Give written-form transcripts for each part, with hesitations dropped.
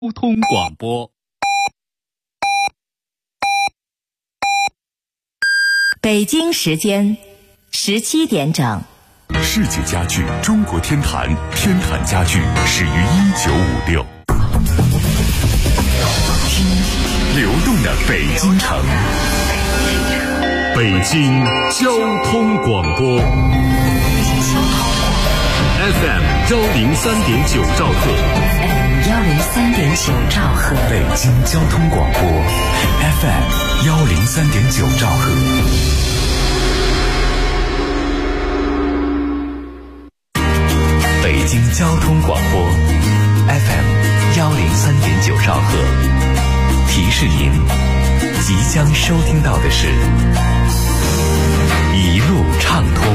交通广播。 北京时间17点整。 世界家具中国天坛，天坛家具始于1956。听流动的北京城，北京交通广播 FM 103.9兆赫 103.9兆赫， 北京交通广播 FM 103.9兆赫。北京交通广播 FM 103.9兆赫，提示您即将收听到的是一路畅通。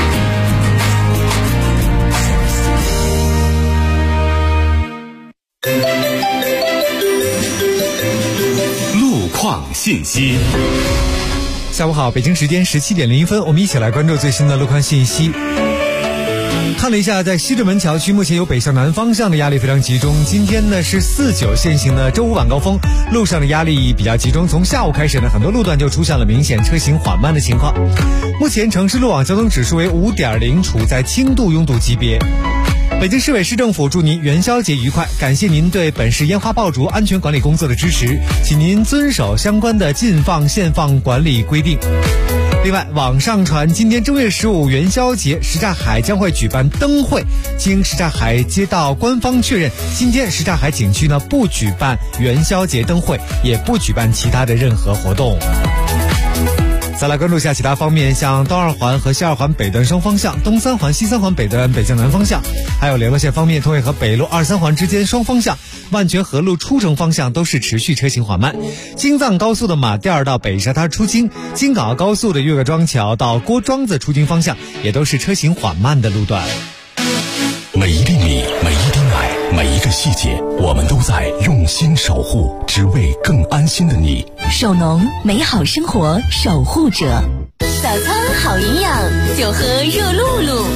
路况信息。 下午好，北京时间17点01分，我们一起来关注最新的路况信息。看了一下，在西直门桥区目前有北向南方向的压力非常集中。今天呢是49限行的周五晚高峰，路上的压力比较集中。从下午开始呢，很多路段就出现了明显车行缓慢的情况。目前城市路网交通指数为 5.0， 处在轻度拥堵级别。北京市委市政府祝您元宵节愉快，感谢您对本市烟花爆竹安全管理工作的支持，请您遵守相关的禁放限放管理规定。另外，网上传今天正月15元宵节，什刹海将会举办灯会。经什刹海街道官方确认，今天什刹海景区呢不举办元宵节灯会，也不举办其他的任何活动。再来关注一下其他方面，像东二环和西二环北段双方向，东三环西三环北段北向南方向，还有联络线方面，通惠河北路23环之间双方向，万泉河路出城方向都是持续车行缓慢。京藏高速的马甸到北沙滩出京，京港澳高速的岳各庄桥到郭庄子出京方向也都是车行缓慢的路段。 每一厘米，每一滴奶，每一个细节，我们都在用心守护，只为更安心的你。 首农美好生活守护者， 早餐好营养，就喝热露露。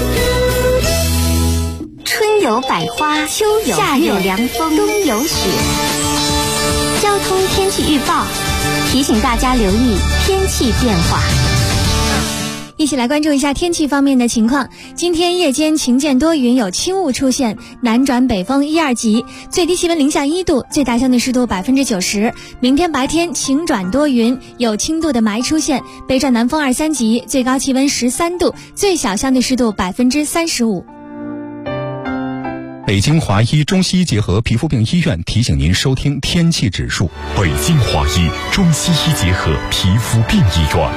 春有百花，秋有夏有凉风，冬有雪。交通天气预报提醒大家留意天气变化。 一起来关注一下天气方面的情况。今天夜间晴间多云，有轻雾出现，南转北风1、2级，最低气温零下1度，最大相对湿度90%。明天白天晴转多云，有轻度的霾出现，北转南风2、3级，最高气温13度，最小相对湿度35%。 北京华医中西医结合皮肤病医院提醒您收听天气指数。 北京华医中西医结合皮肤病医院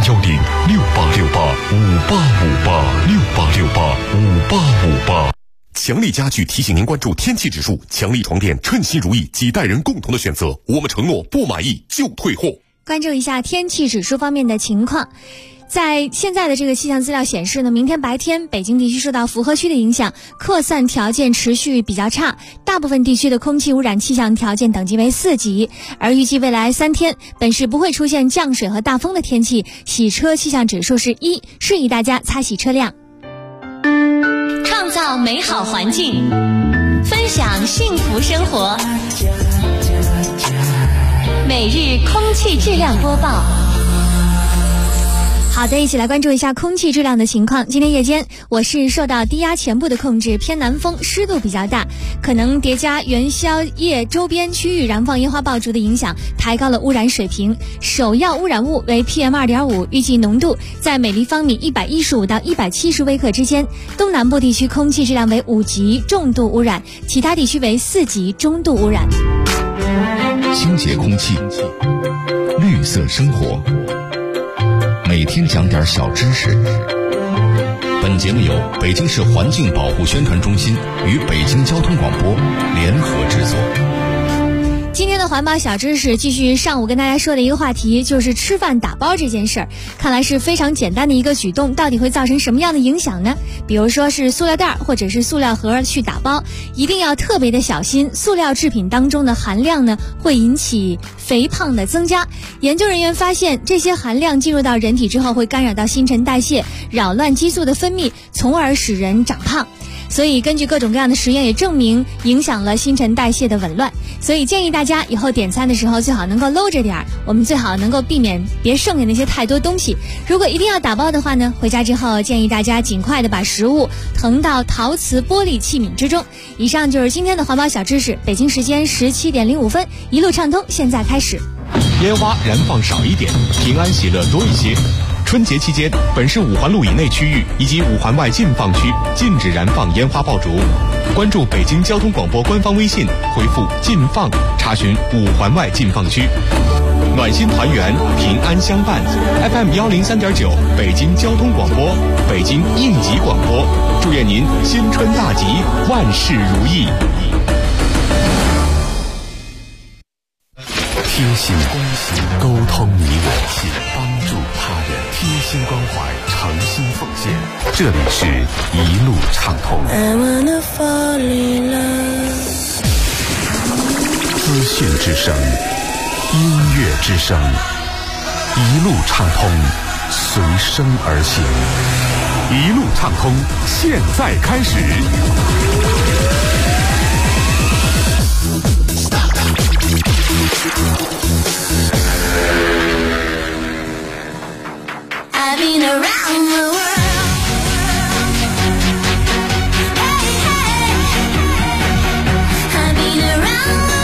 ，010-6868-5858，6858-5858。强力家具提醒您关注天气指数，强力床垫称心如意，几代人共同的选择。我们承诺不满意就退货。 关注一下天气指数方面的情况。在现在的这个气象资料显示呢，明天白天北京地区受到符合区的影响，扩散条件持续比较差，大部分地区的空气污染气象条件等级为4级，而预计未来3天本市不会出现降水和大风的天气，洗车气象指数是1，适宜大家擦洗车辆。 创造美好环境，分享幸福生活，每日空气质量播报。 好的，一起来关注一下空气质量的情况。今天夜间，我市受到低压前部的控制，偏南风，湿度比较大，可能叠加元宵夜周边区域燃放烟花爆竹的影响，抬高了污染水平。首要污染物为 PM2.5， 预计浓度在每立方米115到170微克之间。东南部地区空气质量为5级重度污染，其他地区为4级中度污染。 清洁空气，绿色生活，每天讲点小知识。本节目由北京市环境保护宣传中心与北京交通广播联合制作。 今天的环保小知识继续上午跟大家说的一个话题，就是吃饭打包这件事儿。看来是非常简单的一个举动，到底会造成什么样的影响呢？比如说是塑料袋或者是塑料盒去打包，一定要特别的小心，塑料制品当中的含量呢会引起肥胖的增加。研究人员发现，这些含量进入到人体之后会干扰到新陈代谢，扰乱激素的分泌，从而使人长胖。 所以根据各种各样的实验也证明影响了新陈代谢的紊乱。所以建议大家以后点餐的时候最好能够搂着点儿，我们最好能够避免别剩下那些太多东西。如果一定要打包的话呢，回家之后建议大家尽快的把食物腾到陶瓷玻璃器皿之中。以上就是今天的环保小知识，北京时间17点05分，一路畅通，现在开始。 烟花燃放少一点，平安喜乐多一些。春节期间，本市5环路以内区域以及5环外禁放区禁止燃放烟花爆竹。关注北京交通广播官方微信，回复“禁放”查询5环外禁放区。暖心团圆，平安相伴。FM 103.9，北京交通广播，北京应急广播，祝愿您新春大吉，万事如意。 贴心关心，沟通你我，帮助他人，贴心关怀，诚心奉献。这里是一路畅通。资讯之声，音乐之声，一路畅通，随声而行。一路畅通，现在开始。 I've been around the world. Hey, hey. I've been around the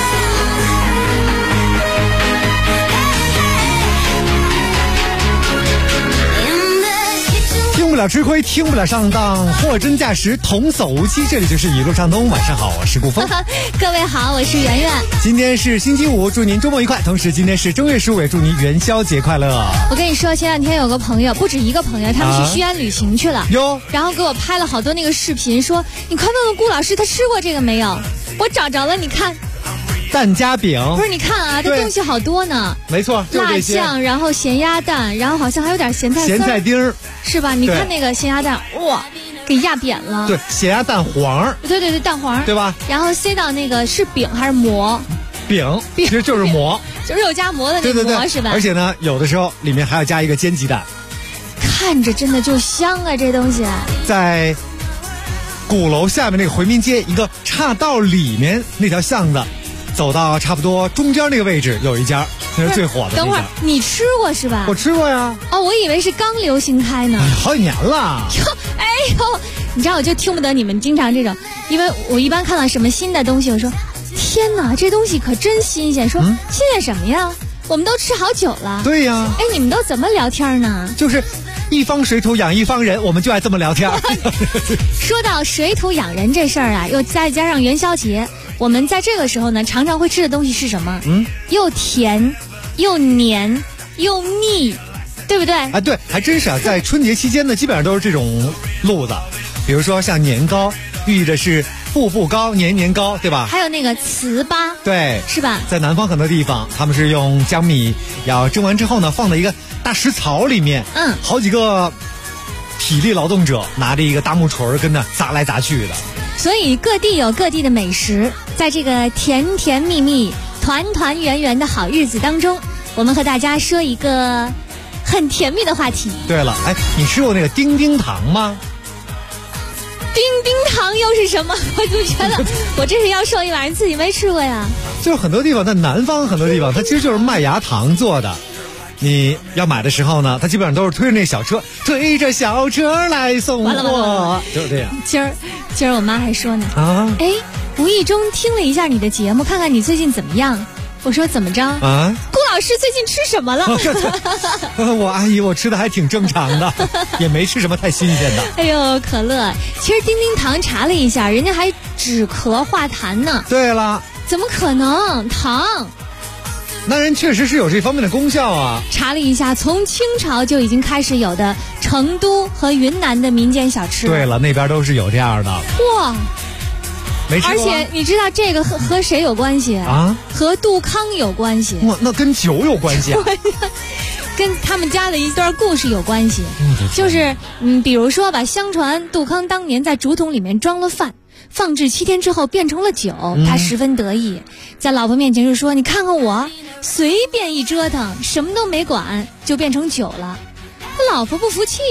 world. Hey, hey. In the kitchen. 听不了吃亏，听不了上当，货真价实，童叟无欺。这里就是一路畅通，晚上好，我是顾峰。 各位好，我是圆圆。 今天是星期五，祝您周末愉快。同时，今天是正月15，也祝您元宵节快乐。 我跟你说，前两天有个朋友，不止一个朋友，他们去西安旅行去了，然后给我拍了好多那个视频，说你快问问顾老师，他吃过这个没有？我找着了，你看。 蛋夹饼不是，你看啊，这东西好多呢。 没错，就是这些。 辣酱，然后咸鸭蛋，然后好像还有点咸菜丝。 咸菜丁是吧？你看那个咸鸭蛋，哇，给压扁了。 对，咸鸭蛋黄。 对，蛋黄， 对吧？ 然后塞到那个是饼还是馍？ 饼，其实就是馍， 就肉夹馍的那个馍，是吧？ 而且呢，有的时候里面还要加一个煎鸡蛋。 看着真的就香啊，这东西。 在鼓楼下面那个回民街一个岔道里面那条巷子。走到差不多中间那个位置有一家，那是最火的。 等会儿你吃过是吧？ 我吃过呀。 哦，我以为是刚流行开呢。 好几年了。 哎呦，你知道我就听不得你们经常这种，因为我一般看到什么新的东西，我说天哪，这东西可真新鲜。说新鲜什么呀？我们都吃好久了。 对呀。 哎，你们都怎么聊天呢？ 就是一方水土养一方人，我们就爱这么聊天。 说到水土养人这事儿啊，又再加上元宵节。我们在这个时候呢，常常会吃的东西是什么？又甜，又黏，又腻，对不对？ 啊，对，还真是啊。在春节期间呢，基本上都是这种路子，比如说像年糕，寓意的是步步高，年年高，对吧？ 还有那个糍粑， 对， 是吧？ 在南方很多地方，他们是用江米要蒸完之后呢，放在一个大石槽里面，好几个体力劳动者拿着一个大木锤跟那砸来砸去的。 所以各地有各地的美食，在这个甜甜蜜蜜、团团圆圆的好日子当中，我们和大家说一个很甜蜜的话题。 对了，哎，你吃过那个丁丁糖吗？ 丁丁糖又是什么？我就觉得我这是要受一晚上刺激，没吃过呀。 就是很多地方，在南方很多地方，它其实就是麦芽糖做的。你要买的时候呢，它基本上都是推着那小车，推着小车来送货，就是这样。 今儿我妈还说呢，哎，无意中听了一下你的节目，看看你最近怎么样。我说怎么着？顾老师最近吃什么了？ 我阿姨，我吃的还挺正常的，也没吃什么太新鲜的。 哎呦，可乐，其实丁丁糖查了一下，人家还止咳化痰呢。 对了， 怎么可能？糖。 那人确实是有这方面的功效啊！ 查了一下，从清朝就已经开始有的成都和云南的民间小吃。 对了，那边都是有这样的。 哇， 没吃过。 而且你知道这个和谁有关系啊？和杜康有关系。 哇，那跟酒有关系啊？ 跟他们家的一段故事有关系。就是比如说吧，相传杜康当年在竹筒里面装了饭。放置7天之后变成了酒，他十分得意，在老婆面前就说：“你看看我，随便一折腾，什么都没管，就变成酒了。”他老婆不服气啊，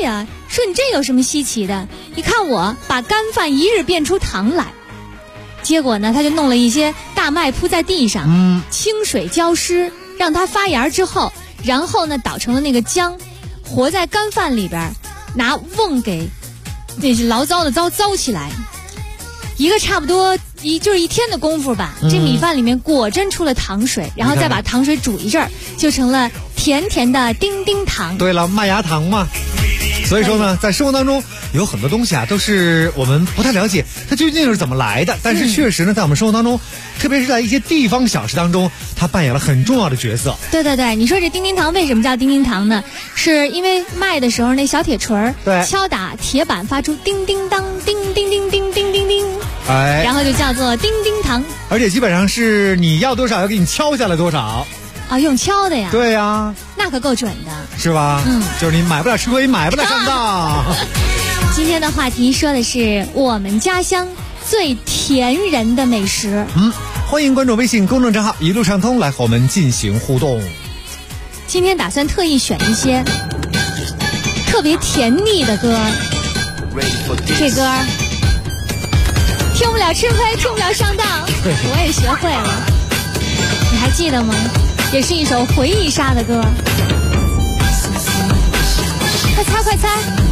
说你这有什么稀奇的？你看我把干饭一日变出糖来。结果呢，他就弄了一些大麦铺在地上，清水浇湿，让它发芽之后，然后呢捣成了那个浆，和在干饭里边，拿瓮给那是醪糟的糟起来，一个差不多就是一天的功夫吧。这米饭里面果真出了糖水，然后再把糖水煮一阵儿，就成了甜甜的丁丁糖。 对了，麦芽糖嘛。所以说呢，在生活当中有很多东西啊，都是我们不太了解它究竟是怎么来的，但是确实呢，在我们生活当中，特别是在一些地方小吃当中，它扮演了很重要的角色。 对对对，你说这丁丁糖为什么叫丁丁糖呢？是因为卖的时候那小铁锤儿敲打铁板发出叮叮当叮叮叮叮叮叮叮， 哎， 然后就叫做叮叮糖。 而且基本上是你要多少要给你敲下来多少。 啊，用敲的呀？ 对呀， 那可够准的， 是吧？就是你买不了吃亏，买不了上当。 今天的话题说的是我们家乡最甜人的美食。 欢迎关注微信公众账号一路畅通来和我们进行互动。 今天打算特意选一些特别甜腻的歌，这歌听不了吃亏，听不了上当，我也学会了。你还记得吗？也是一首回忆杀的歌。快猜快猜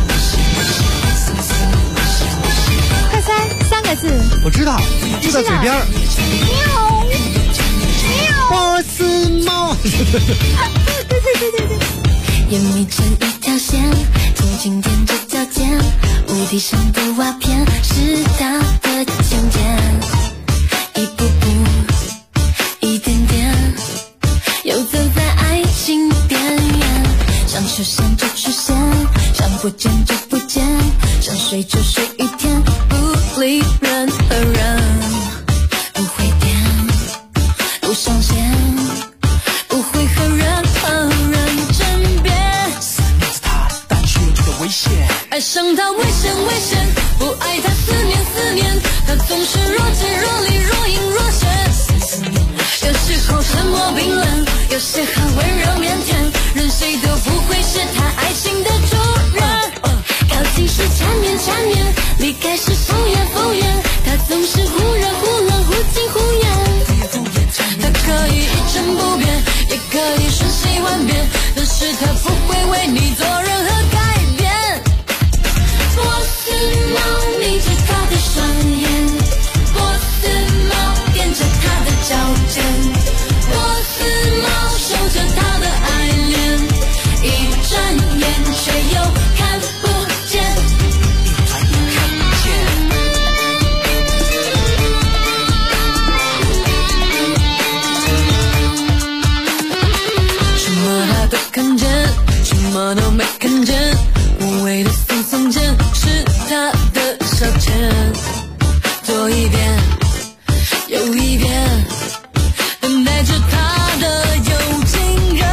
快猜，3个字。 我知道，就在嘴边。 喵喵， 波斯猫。 眼眯成一条线，轻轻踮着脚尖，屋顶上的瓦片是他的琴键，一步步，一点点，游走在爱情边缘，想出现就出现，想不见就不见，想睡就睡一天，不理任何人，不会变，不上线，不会和任何人争辩。思念着他，但却觉得危险。爱上他危险危险，不爱他思念思念，他总是若即若离，若隐若现。有时候沉默冰冷，有时候温柔腼腆，任谁都不会是他爱情的主人。靠近时缠绵缠绵，离开时敷衍敷衍，他总是忽热忽冷，忽近忽远。他可以一成不变，也可以瞬息万变，但是他不会为你做任何改变。波斯猫眯着他的双眼，波斯猫踮着他的脚尖，波斯猫守着他的爱恋，一转眼却又看不见。什么他都看见，什么都没看见，无谓的耸耸肩是他的消遣，做一遍又一遍，等待着他的有情人。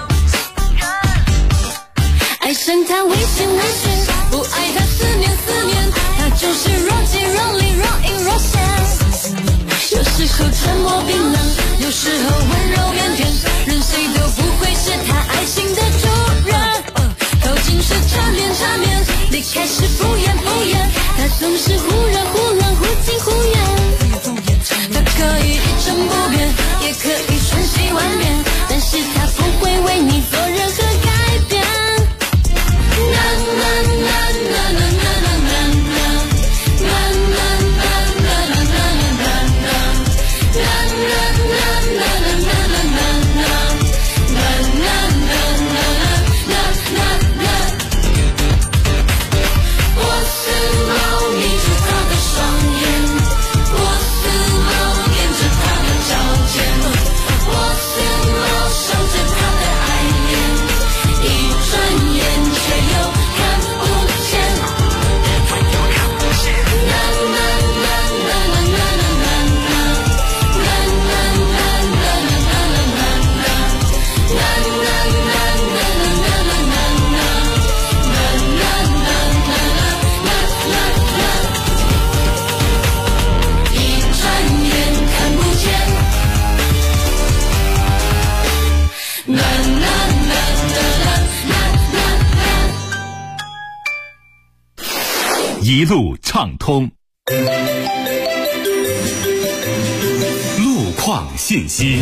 爱上他危险危险，不爱他思念思念，他就是若即若离，若隐若现。有时候沉默冰冷，有时候温柔腼腆，任谁都不会是他爱情的主人。靠近时缠绵缠绵，离开时敷衍敷衍，他总是忽热忽冷，忽近忽远。他可以一成不变，也可以瞬息万变，但是他不会为你做任何改变。啦啦啦啦啦啦啦啦啦啦啦啦啦啦啦啦波斯猫眯着他的双眼，波斯猫踮着他的脚一路畅通。路况信息。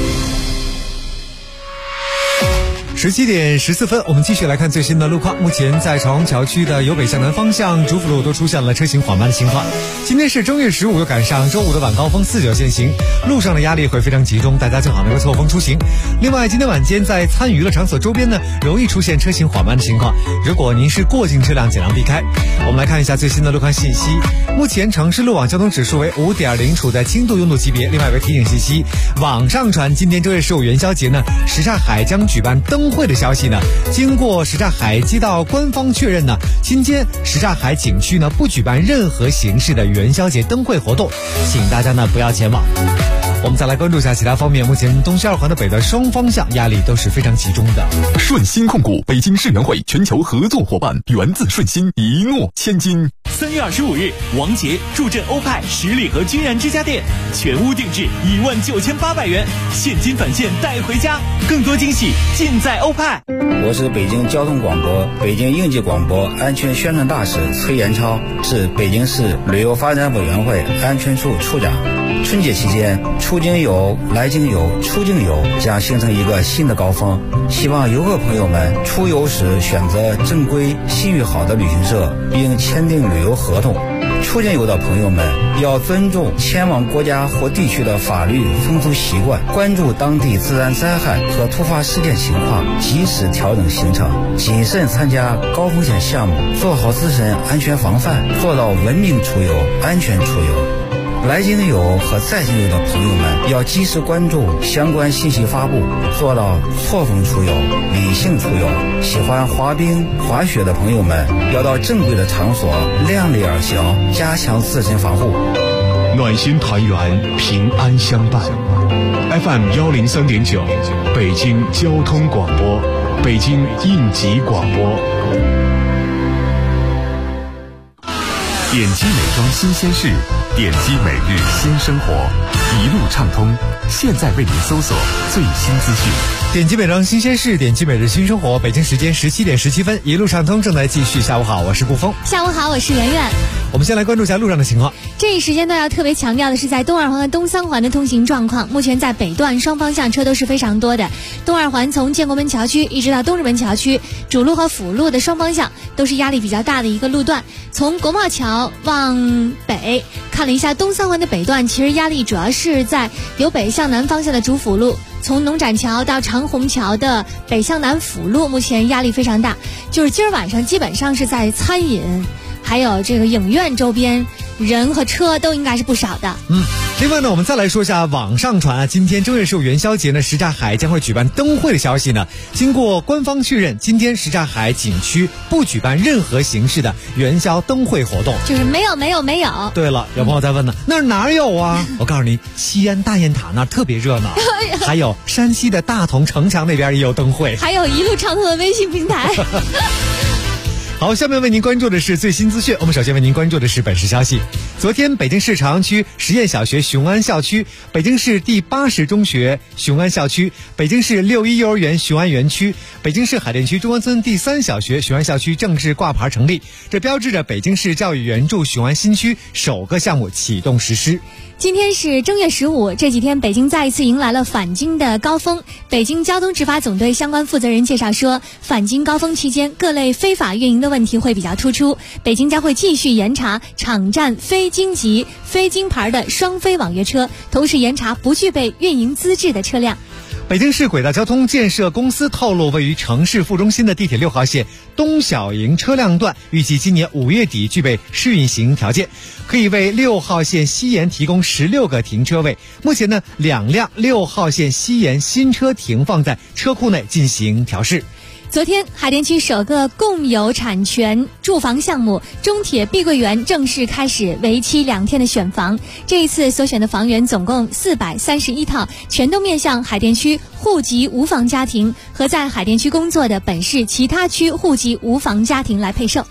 17点14分，我们继续来看最新的路况。目前在朝阳桥区的由北向南方向主辅路都出现了车行缓慢的情况。今天是正月15，又赶上周五的晚高峰，49限行，路上的压力会非常集中，大家最好能够错峰出行。另外，今天晚间在参与娱乐场所周边呢，容易出现车行缓慢的情况，如果您是过境车辆，尽量避开。我们来看一下最新的路况信息。目前城市路网交通指数为5.0，处在轻度拥堵级别。另外有个提醒信息，网上传今天正月15元宵节呢，什刹海将举办灯会的消息呢，经过什刹海街道官方确认呢，今天什刹海景区呢不举办任何形式的元宵节灯会活动，请大家呢不要前往。我们再来关注一下其他方面，目前东西二环的北段双方向压力都是非常集中的。 顺鑫控股北京世园会全球合作伙伴，源自顺鑫，一诺千金。 3月25日，王杰助阵欧派10里河君然之家店，全屋定制19800元，现金返现带回家，更多惊喜尽在欧派。 我是北京交通广播、北京应急广播安全宣传大使崔延超，是北京市旅游发展委员会安全处处长。春节期间，出境游、来境游、出境游将形成一个新的高峰，希望游客朋友们出游时选择正规、信誉好的旅行社，并签订旅游合同。出境游的朋友们要尊重前往国家或地区的法律风俗习惯，关注当地自然灾害和突发事件情况，及时调整行程，谨慎参加高风险项目，做好自身安全防范，做到文明出游、安全出游。来境游和在境游的朋友们要及时关注相关信息发布，做到错峰出游、理性出游。喜欢滑冰、滑雪的朋友们要到正规的场所，量力而行，加强自身防护。 暖心团圆，平安相伴。FM 103.9，北京交通广播，北京应急广播。 点击美妆新鲜事，点击每日新生活，一路畅通。现在为您搜索最新资讯。 点击美妆新鲜事，点击每日新生活。北京时间17点17分，一路畅通正在继续。下午好，我是顾峰。 下午好，我是圆圆。 我们先来关注一下路上的情况。 这一时间段要特别强调的是，在东二环和东三环的通行状况，目前在北段双方向车都是非常多的。东二环从建国门桥区一直到东直门桥区，主路和辅路的双方向都是压力比较大的一个路段。从国贸桥往北看了一下东三环的北段，其实压力主要是在由北向南方向的主辅路，从农展桥到长虹桥的北向南辅路，目前压力非常大。就是今儿晚上基本上是在餐饮还有这个影院周边，人和车都应该是不少的。 另外呢，我们再来说一下网上传啊，今天正月15元宵节呢，什刹海将会举办灯会的消息呢。经过官方确认，今天什刹海景区不举办任何形式的元宵灯会活动， 就是没有。 对了，有朋友在问呢，那哪有啊？我告诉你，西安大雁塔那儿特别热闹，还有山西的大同城墙那边也有灯会， 还有一路畅通的微信平台。 好，下面为您关注的是最新资讯。我们首先为您关注的是本市消息。昨天，北京市朝阳区实验小学雄安校区、北京市第80中学雄安校区、北京市61幼儿园雄安园区、北京市海淀区中关村第3小学雄安校区正式挂牌成立，这标志着北京市教育援助雄安新区首个项目启动实施。 今天是正月15，这几天北京再一次迎来了返京的高峰。北京交通执法总队相关负责人介绍说，返京高峰期间各类非法运营的问题会比较突出，北京将会继续严查场站非京籍、非京牌的双非网约车，同时严查不具备运营资质的车辆。 北京市轨道交通建设公司透露，位于城市副中心的地铁6号线东小营车辆段，预计今年5月底具备试运行条件，可以为6号线西延提供16个停车位。目前呢，2辆6号线西延新车停放在车库内进行调试。 昨天，海淀区首个共有产权住房项目中铁碧桂园正式开始为期2天的选房。这一次所选的房源总共431套，全都面向海淀区户籍无房家庭和在海淀区工作的本市其他区户籍无房家庭来配售。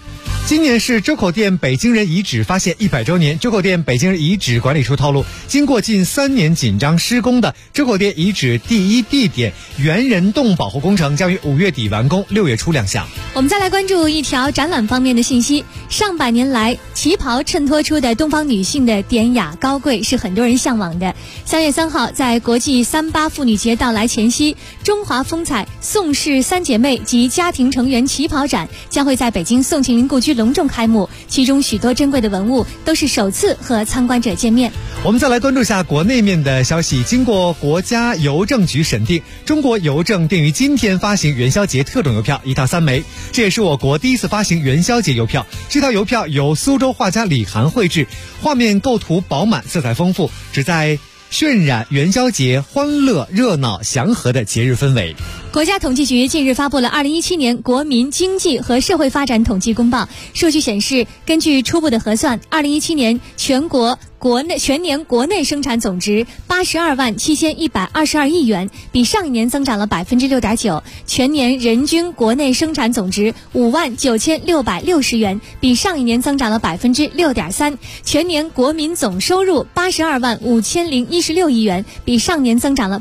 今年是周口店北京人遗址发现100周年。周口店北京人遗址管理处透露，经过近3年紧张施工的周口店遗址第一地点猿人洞保护工程将于5月底完工，6月初亮相。 我们再来关注一条展览方面的信息。上百年来，旗袍衬托出的东方女性的典雅高贵是很多人向往的。3月3号，在国际38妇女节到来前夕，中华风采宋氏3姐妹及家庭成员旗袍展将会在北京宋庆龄故居隆重开幕，其中许多珍贵的文物都是首次和参观者见面。 我们再来关注一下国内面的消息。经过国家邮政局审定，中国邮政定于今天发行元宵节特种邮票1套3枚，这也是我国第一次发行元宵节邮票。这套邮票由苏州画家李涵绘制，画面构图饱满，色彩丰富，旨在渲染元宵节欢乐、热闹、祥和的节日氛围。 国家统计局近日发布了2017年国民经济和社会发展统计公报，数据显示，根据初步的核算，2017年全年国内生产总值82万7122亿元，比上一年增长了6.9%。全年人均国内生产总值5万9660元，比上一年增长了6.3%。全年国民总收入82万5016亿元，比上年增长了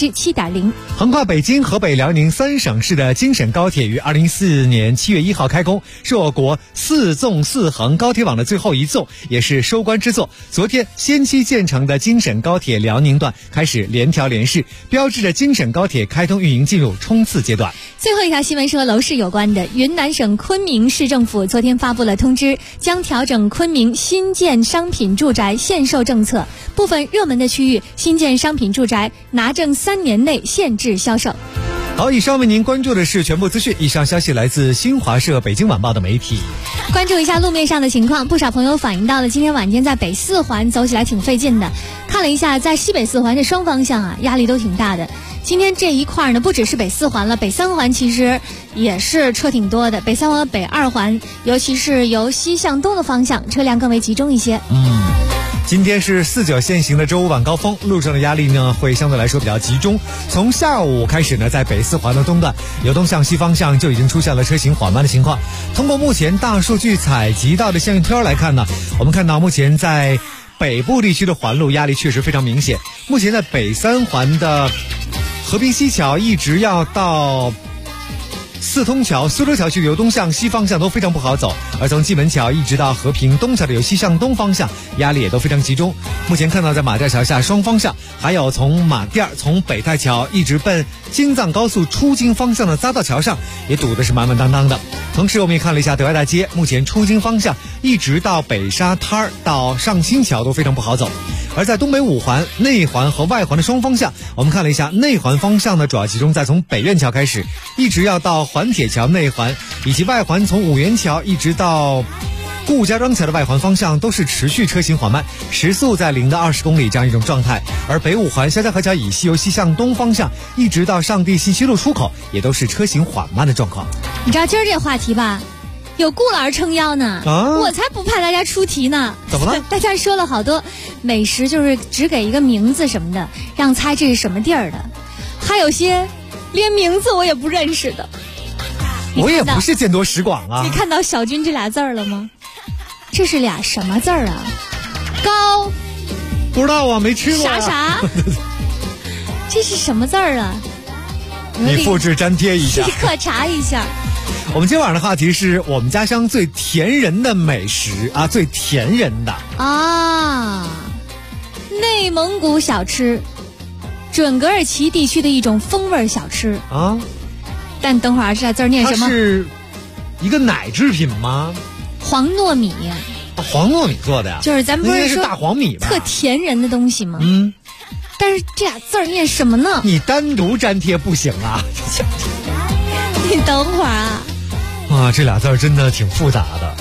7.0%。 横跨北京、河北、辽宁3省市的京沈高铁于2014年7月1号开工，是我国4纵4横高铁网的最后一纵，也是收官之作。昨天先期建成的京沈高铁辽宁段开始联调联试，标志着京沈高铁开通运营进入冲刺阶段。 最后一条新闻是和楼市有关的。云南省昆明市政府昨天发布了通知，将调整昆明新建商品住宅限售政策，部分热门的区域新建商品住宅拿证3年内限制销售。 好，以上为您关注的是全部资讯。以上消息来自新华社、北京晚报的媒体。 关注一下路面上的情况，不少朋友反映到了今天晚间在北4环走起来挺费劲的。看了一下，在西北4环这双方向啊，压力都挺大的。今天这一块呢，不只是北4环了，北3环其实也是车挺多的。北3环、北2环，尤其是由西向东的方向，车辆更为集中一些。 今天是4-9限行的周五晚高峰，路上的压力呢会相对来说比较集中。从下午开始呢，在北4环的东段，由东向西方向就已经出现了车行缓慢的情况。通过目前大数据采集到的相应图来看呢，我们看到目前在北部地区的环路压力确实非常明显。目前在北3环的和平西桥一直要到四通桥、苏州桥区由东向西方向都非常不好走，而从蓟门桥一直到和平东桥的由西向东方向压力也都非常集中。目前看到在马甸桥下双方向，还有从马甸从北太桥一直奔京藏高速出京方向的匝道桥上也堵得是满满当当的。同时我们也看了一下德外大街，目前出京方向一直到北沙滩到上清桥都非常不好走。而在东北5环、内环和外环的双方向，我们看了一下，内环方向呢主要集中在从北苑桥开始，一直要到环铁桥内环，以及外环从五元桥一直到顾家庄桥的外环方向都是持续车行缓慢，时速在0到20公里这样一种状态。而北5环肖家河桥以西由西向东方向一直到上地信息路出口也都是车行缓慢的状况。 你知道今儿这话题吧，有顾老师撑腰呢，我才不怕大家出题呢。 怎么了？ 大家说了好多美食，就是只给一个名字什么的，让猜这是什么地儿的，还有些连名字我也不认识的。 我也不是见多识广啊。 你看到小军这俩字儿了吗？这是俩什么字儿啊？高？ 不知道啊，没吃过。 啥？这是什么字儿啊？ 你复制粘贴一下， 立刻查一下。 我们今晚的话题是我们家乡最甜人的美食啊，最甜人的啊，内蒙古小吃，准噶尔旗地区的一种风味小吃啊。 但等会儿这字念什么？ 它是一个奶制品吗？ 黄糯米。 黄糯米做的呀？ 就是咱不是说大黄米吧？ 特甜人的东西吗？但是这俩字念什么呢？ 你单独粘贴不行啊！ 你等会儿啊！ 啊，这俩字真的挺复杂的。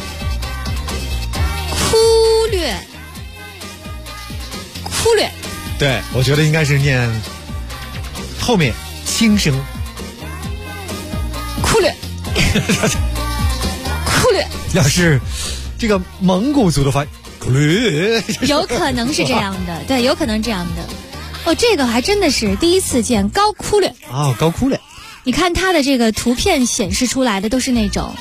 忽略。 对，我觉得应该是念后面轻声。 忽略。 要是这个蒙古族的话， 有可能是这样的，对，有可能这样的。哦，这个还真的是第一次见，高忽略。 高忽略。 你看它的这个图片显示出来的都是那种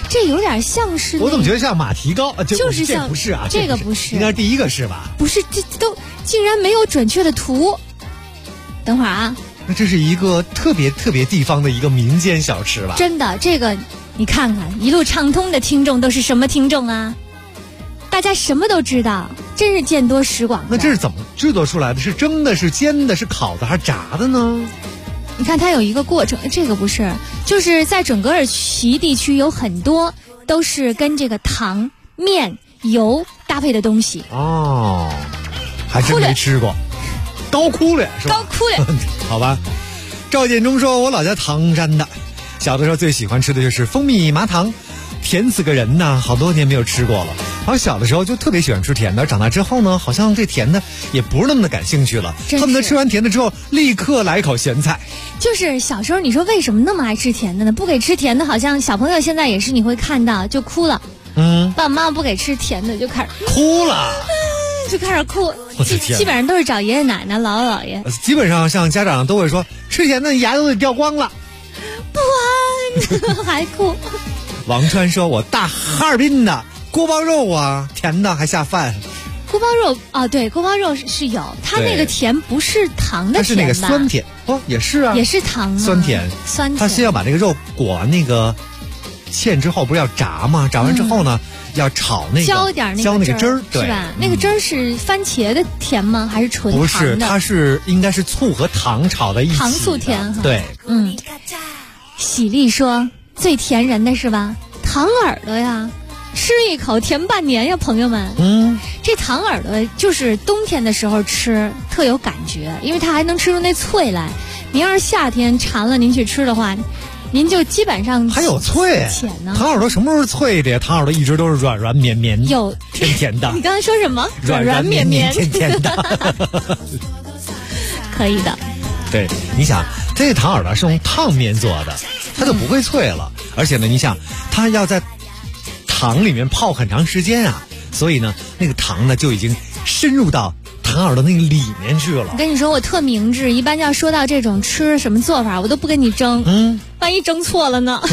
这有点像是我怎么觉得像马蹄糕？ 就是像， 这不是啊， 这个不是， 应该是第一个是吧？ 不是，这都竟然没有准确的图。等会儿啊， 那这是一个特别地方的一个民间小吃吧？ 真的，这个你看看，一路畅通的听众都是什么听众啊？大家什么都知道，真是见多识广。 那这是怎么制作出来的？是蒸的，是煎的，是烤的，还是炸的呢？ 你看它有一个过程，这个不是，就是在准噶尔旗地区有很多都是跟这个糖、面、油搭配的东西。 哦，还真没吃过。高窟窿是吧？ 高窟窿， 好吧。赵建中说：“我老家唐山的，小的时候最喜欢吃的就是蜂蜜麻糖，甜死个人呐！好多年没有吃过了。好像小的时候就特别喜欢吃甜的，长大之后呢，好像对甜的也不是那么的感兴趣了。恨不得吃完甜的之后，立刻来一口咸菜。 就是小时候你说为什么那么爱吃甜的呢？不给吃甜的，好像小朋友现在也是，你会看到就哭了。爸爸妈妈不给吃甜的就开始哭了。” 就开始哭， 我的天， 基本上都是找爷爷奶奶、姥姥姥爷。 基本上像家长都会说，吃甜的牙都得掉光了， 不啊，还哭。 王川说：“我大哈尔滨的锅包肉啊，甜的还下饭。” 锅包肉啊，对，锅包肉是有，它那个甜不是糖的甜吧？它是那个酸甜哦，也是啊， 也是糖啊， 酸甜。它先要把那个肉裹完那个芡之后，不是要炸吗？炸完之后呢？要炒那个浇点那个汁儿，对， 是吧？那个汁儿是番茄的甜吗？还是纯糖的？ 不是，它是应该是醋和糖炒在一起， 糖醋甜哈。 对， 喜力说最甜人的是吧？糖耳朵呀，吃一口甜半年呀，朋友们。这糖耳朵就是冬天的时候吃特有感觉，因为它还能吃出那脆来。您要是夏天馋了，您去吃的话。您就基本上还有脆糖耳朵什么时候脆的呀？糖耳朵一直都是软软绵绵， 有甜甜的。 你刚才说什么？ 软软绵绵甜甜的， 可以的。 对，你想这个糖耳朵是用烫面做的，它就不会脆了。而且呢，你想它要在糖里面泡很长时间啊，所以呢，那个糖呢就已经深入到糖耳朵那个里面去了。 我跟你说，我特明智，一般要说到这种吃什么做法，我都不跟你争。万一争错了呢？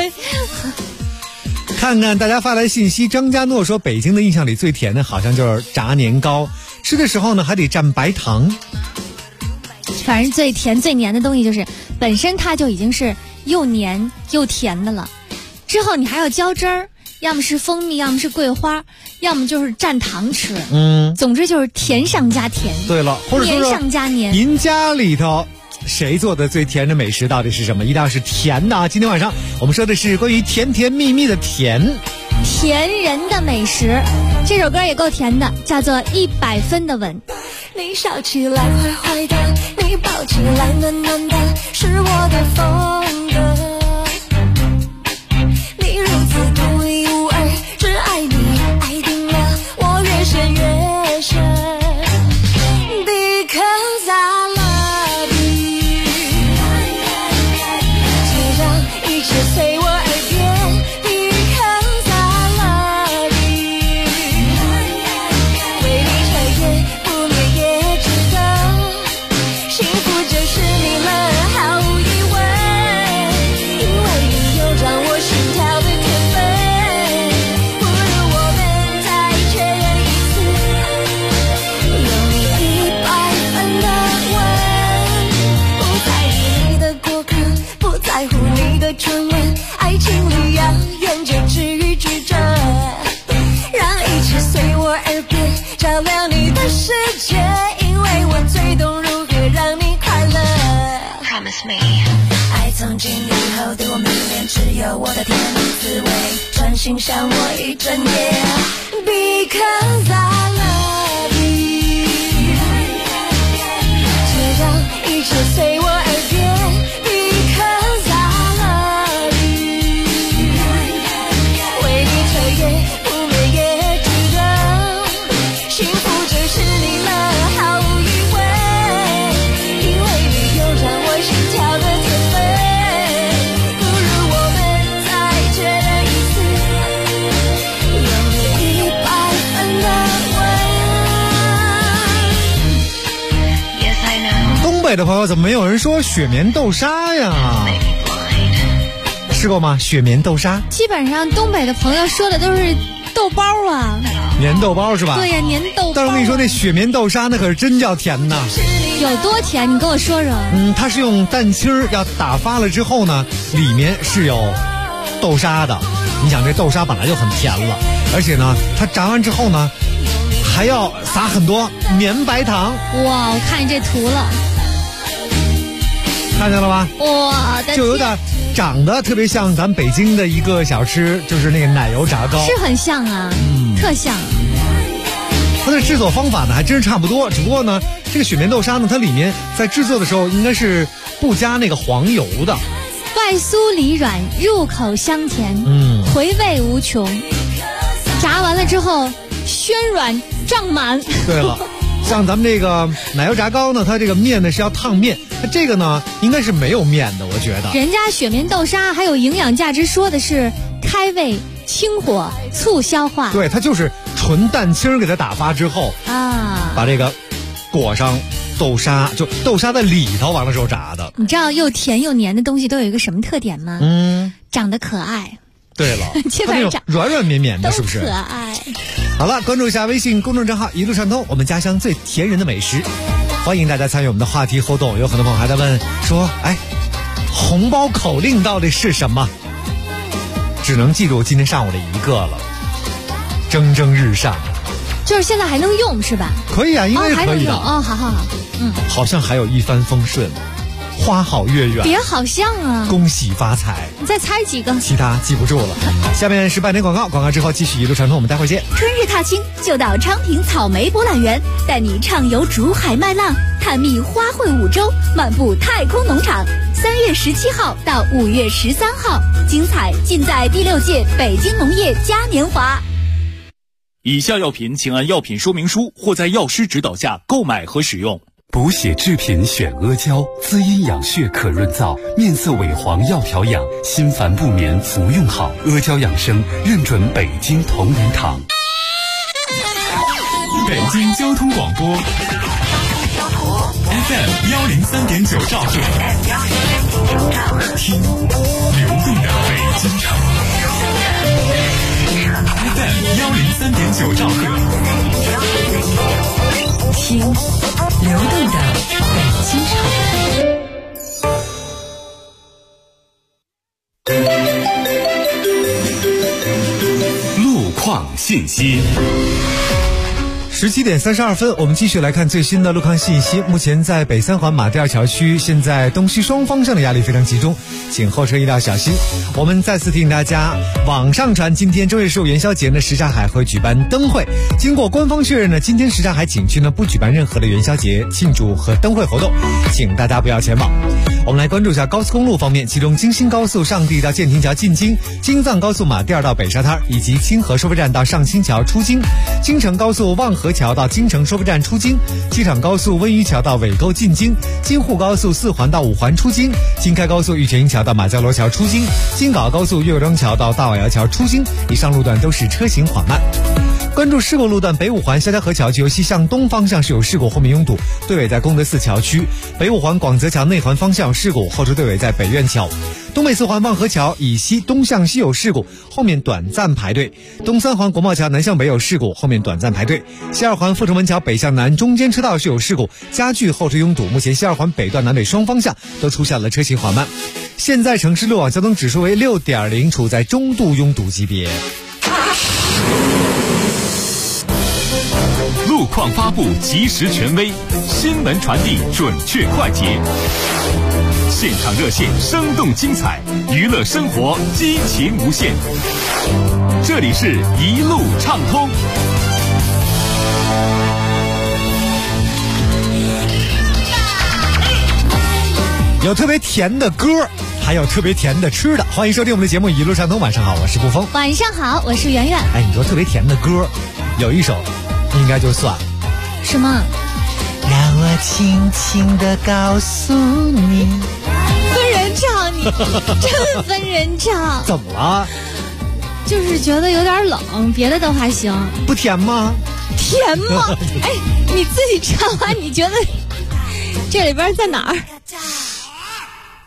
看看大家发来信息，张家诺说北京的印象里最甜的好像就是炸年糕，吃的时候呢还得蘸白糖。 反正最甜最黏的东西就是本身它就已经是又黏又甜的了，之后你还要浇汁儿，要么是蜂蜜，要么是桂花，要么就是蘸糖吃。总之就是甜上加甜。 对了，或者说黏上加黏。 您家里头谁做的最甜的美食到底是什么？一定要是甜的啊！今天晚上我们说的是关于甜甜蜜蜜的甜人的美食。这首歌也够甜的，叫做100分的吻。 你笑起来坏坏的，你抱起来暖暖的，是我的风格。你如此独一无二，只爱你爱定了，我越陷越深。Because I love you， 就让一切随我而变。Because I love you， 为你彻夜不眠也值得，幸福就是你了，毫无疑问，因为你有掌握心跳的天分。不如我们再确认一次，有你100分的吻，不在意你的过客，不在乎你的唇吻，爱情里耀眼就至于曲折，让一切随我而变，照亮你的世界，因为我最懂如何让你快乐。Promise me， 爱从今以后对我迷恋，只有我的甜蜜滋味，专心想我一整夜。Because I love you， 就让一切随我而变。Because I love you， 为你彻夜不眠也值得，幸福就是你了，毫无疑问，因为你有掌握心跳的天分。不如我们再确认一次，有你100分的吻。Yes I know， 东北的朋友怎么没有人说雪棉豆沙呀？是吃过吗？雪棉豆沙。 基本上东北的朋友说的都是豆包啊， 粘豆包是吧？ 对呀，粘豆包。 但是我跟你说，那雪棉豆沙那可是真叫甜呐。 有多甜？你跟我说说。 它是用蛋清儿要打发了之后呢，里面是有豆沙的。你想这豆沙本来就很甜了，而且呢，它炸完之后呢，还要撒很多绵白糖。 哇，我看见这图了， 看见了吧？ 哇的， 就有点长得特别像咱北京的一个小吃，就是那个奶油炸糕， 是很像啊，特像。 它的制作方法呢还真是差不多，只不过呢，这个雪棉豆沙呢，它里面在制作的时候应该是不加那个黄油的， 外酥里软，入口香甜，回味无穷。炸完了之后，暄软胀满。 对了，像咱们这个奶油炸糕呢，它这个面呢是要烫面，它这个呢应该是没有面的，我觉得。 人家雪棉豆沙还有营养价值，说的是开胃、清火、促消化。 对，它就是纯蛋清给它打发之后啊， 把这个裹上豆沙，就豆沙在里头完了之后炸的。 你知道又甜又黏的东西都有一个什么特点吗？长得可爱。 对了， 基本上软软绵绵的，是不是？ 可爱。 好了，关注一下微信公众账号一路畅通，我们家乡最甜人的美食。欢迎大家参与我们的话题互动。有很多朋友还在问说，红包口令到底是什么？只能记住今天上午的一个了，蒸蒸日上。 就是现在还能用是吧？ 可以啊，应该是可以的。 好， 好像还有一帆风顺，花好月圆。 别好像啊！ 恭喜发财！ 你再猜几个？ 其他记不住了。下面是半点广告，广告之后继续一路畅通，我们待会儿见。 春日踏青就到昌平草莓博览园，带你畅游竹海麦浪，探秘花卉五洲，漫步太空农场。3月17号到5月13号，精彩尽在第6届北京农业嘉年华。 以下药品请按药品说明书或在药师指导下购买和使用。 补血制品选阿胶，滋阴养血可润燥，面色萎黄要调养，心烦不眠服用好。阿胶养生认准北京同仁堂。 北京交通广播 FM 103.9兆赫，听流动的北京城。FM 103.9兆赫，听流动的北京城。 路况信息。 17点32分，我们继续来看最新的路况信息。目前在北三环马甸二桥区，现在东西双方向的压力非常集中，请后车一定要小心。我们再次提醒大家，网上传今天正月15元宵节呢，什刹海会举办灯会。经过官方确认呢，今天什刹海景区呢不举办任何的元宵节庆祝和灯会活动，请大家不要前往。我们来关注一下高速公路方面，其中京新高速上地到建亭桥进京，京藏高速马甸到北沙滩，以及清河收费站到上清桥出京，京承高速望河桥到京承收费站出京，机场高速温榆桥到尾沟进京，京沪高速4环到5环出京，京开高速玉泉营桥到马家罗桥出京，京港高速岳阳庄桥到大瓦窑桥出京，以上路段都是车行缓慢。关注事故路段，北五环肖家河桥由西向东方向是有事故，后面拥堵，队尾在功德寺桥区；北五环广泽桥内环方向有事故，后车队尾在北苑桥；东北四环望河桥以西东向西有事故，后面短暂排队；东三环国贸桥南向北有事故，后面短暂排队；西二环阜成门桥北向南中间车道是有事故，加剧后车拥堵，目前西二环北段南北双方向都出现了车行缓慢。现在城市路网交通指数为6.0，处在中度拥堵级别。 路况发布及时权威，新闻传递准确快捷，现场热线生动精彩，娱乐生活激情无限。这里是一路畅通。 有特别甜的歌，还有特别甜的吃的，欢迎收听我们的节目一路畅通。晚上好，我是顾峰。 晚上好，我是圆圆。 你说特别甜的歌，有一首应该就算什么？ 让我轻轻地告诉你， 分人唱，你真分人唱。 怎么了？ 就是觉得有点冷，别的都还行。 不甜吗？ 甜吗？你自己唱完，你觉得这里边在哪儿？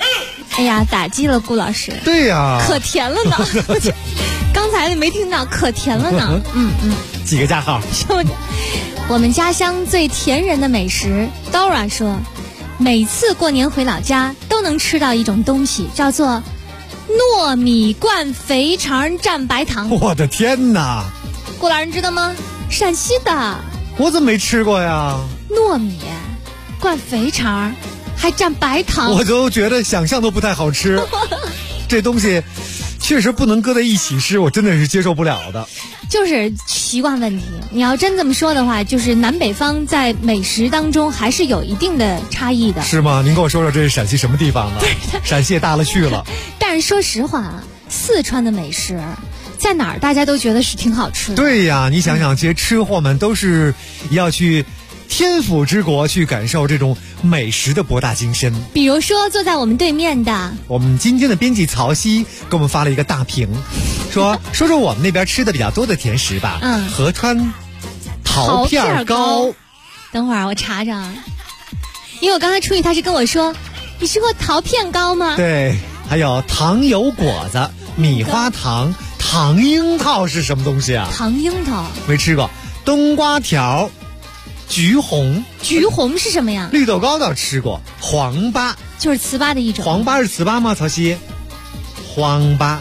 哎呀，打击了顾老师。 对呀， 可甜了呢。刚才没听到，可甜了呢。 几个加号。 我们家乡最甜人的美食 ，Dora 说，每次过年回老家都能吃到一种东西，叫做糯米灌肥肠蘸白糖。 我的天哪！ 顾老师知道吗？陕西的。 我怎么没吃过呀？ 糯米灌肥肠还蘸白糖， 我都觉得想象都不太好吃。这东西确实不能搁在一起吃，我真的是接受不了的。 就是习惯问题。你要真这么说的话，就是南北方在美食当中还是有一定的差异的。 是吗？您跟我说说这是陕西什么地方呢？陕西也大了去了。 但是说实话啊，四川的美食在哪儿大家都觉得是挺好吃的。 对呀，你想想，这些吃货们都是要去天府之国去感受这种美食的博大精深。 比如说坐在我们对面的我们今天的编辑曹曦给我们发了一个大评，说我们那边吃的比较多的甜食吧。合川桃片糕。 等会儿我查查，因为我刚才出去他是跟我说，你吃过桃片糕吗？ 对，还有糖油果子、米花糖、糖樱桃是什么东西啊？ 糖樱桃没吃过。冬瓜条、橘红是什么呀？ 绿豆糕倒吃过。黄粑就是糍粑的一种。 黄粑是糍粑吗？曹曦，黄粑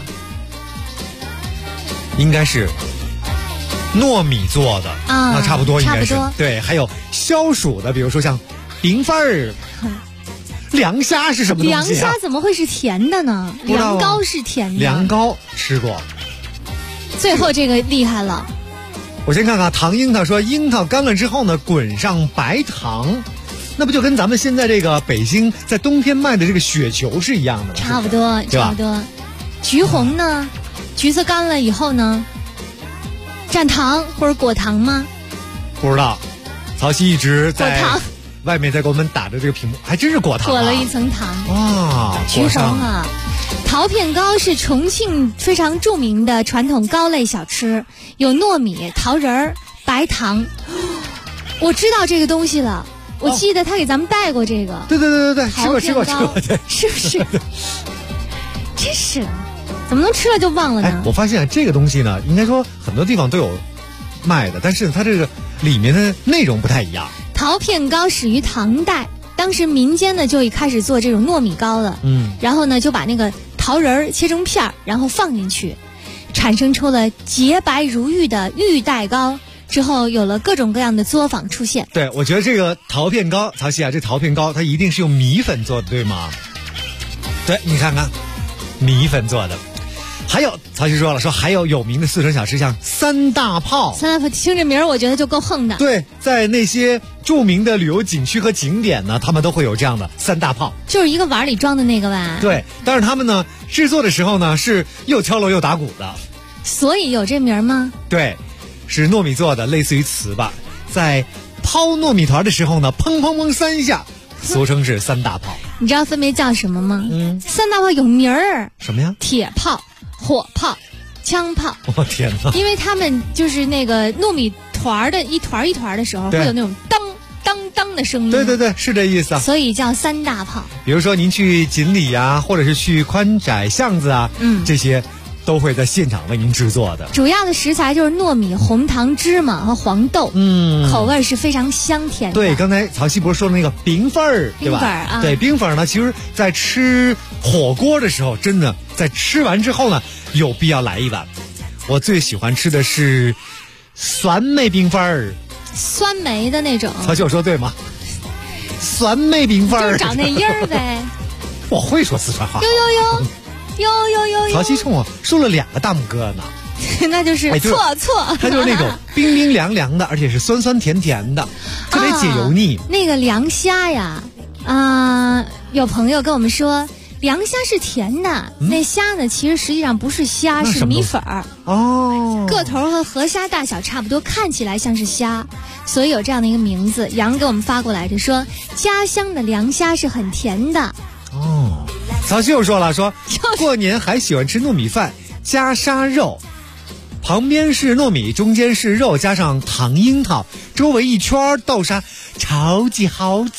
应该是糯米做的那差不多应该是。对，还有消暑的，比如说像饼粉儿。凉虾是什么东西啊？ 凉虾怎么会是甜的呢？凉糕是甜的。 凉糕吃过。 最后这个厉害了。 我先看看糖樱桃，说樱桃干了之后呢，滚上白糖，那不就跟咱们现在这个北京在冬天卖的这个雪球是一样的吗？ 差不多，差不多。橘红呢？橘子干了以后呢，蘸糖或者果糖吗？ 不知道。曹曦一直在外面在给我们打着这个屏幕，还真是果糖， 裹了一层糖啊。 橘红啊。桃片糕是重庆非常著名的传统糕类小吃，有糯米、桃仁儿、白糖。我知道这个东西了，我记得他给咱们带过这个。 对，吃过， 是不是？真是，怎么能吃了就忘了呢？ 我发现这个东西呢，应该说很多地方都有卖的，但是它这个里面的内容不太一样。 桃片糕始于唐代，当时民间呢就已开始做这种糯米糕了。然后呢就把那个桃仁儿切成片儿，然后放进去，产生出了洁白如玉的玉带糕。之后有了各种各样的作坊出现。 对，我觉得这个桃片糕，曹曦啊，这桃片糕它一定是用米粉做的，对吗？对，你看看，米粉做的。还有曹曦说了，说还有有名的四川小吃，像三大炮。 三大炮听这名儿，我觉得就够横的。 对，在那些著名的旅游景区和景点呢，他们都会有这样的三大炮， 就是一个碗里装的那个吧？ 对，但是他们呢制作的时候呢是又敲锣又打鼓的， 所以有这名吗？ 对，是糯米做的，类似于糍粑，在抛糯米团的时候呢，砰砰砰3下，俗称是三大炮。 你知道分别叫什么吗？三大炮有名儿。 什么呀？ 铁炮、火炮、枪炮。 我天哪！ 因为他们就是那个糯米团的一团一团的时候，会有那种当当当的声音。 对，是这意思啊。 所以叫三大炮。 比如说您去锦里啊，或者是去宽窄巷子啊，这些都会在现场为您制作的。 主要的食材就是糯米、红糖、芝麻和黄豆，口味是非常香甜的。 对，刚才曹曦不是说的那个饼粉儿，对吧？ 饼粉啊， 对，饼粉呢，其实在吃火锅的时候，真的在吃完之后呢，有必要来一碗。我最喜欢吃的是酸梅饼粉儿， 酸梅的那种。 曹曦，我说对吗？酸梅饼粉儿， 就是长那音儿呗。 我会说四川话。 有。 曹曦冲我竖了2个大拇哥呢， 那就是错， 它就是那种冰冰凉凉的，而且是酸酸甜甜的，特别解油腻。 那个凉虾呀，有朋友跟我们说，凉虾是甜的，那虾呢，其实实际上不是虾，是米粉儿。个头和河虾大小差不多，看起来像是虾，所以有这样的一个名字。杨给我们发过来的说，家乡的凉虾是很甜的。 曹曦又说了，说过年还喜欢吃糯米饭加沙肉，旁边是糯米，中间是肉，加上糖樱桃，周围一圈豆沙，超级好吃。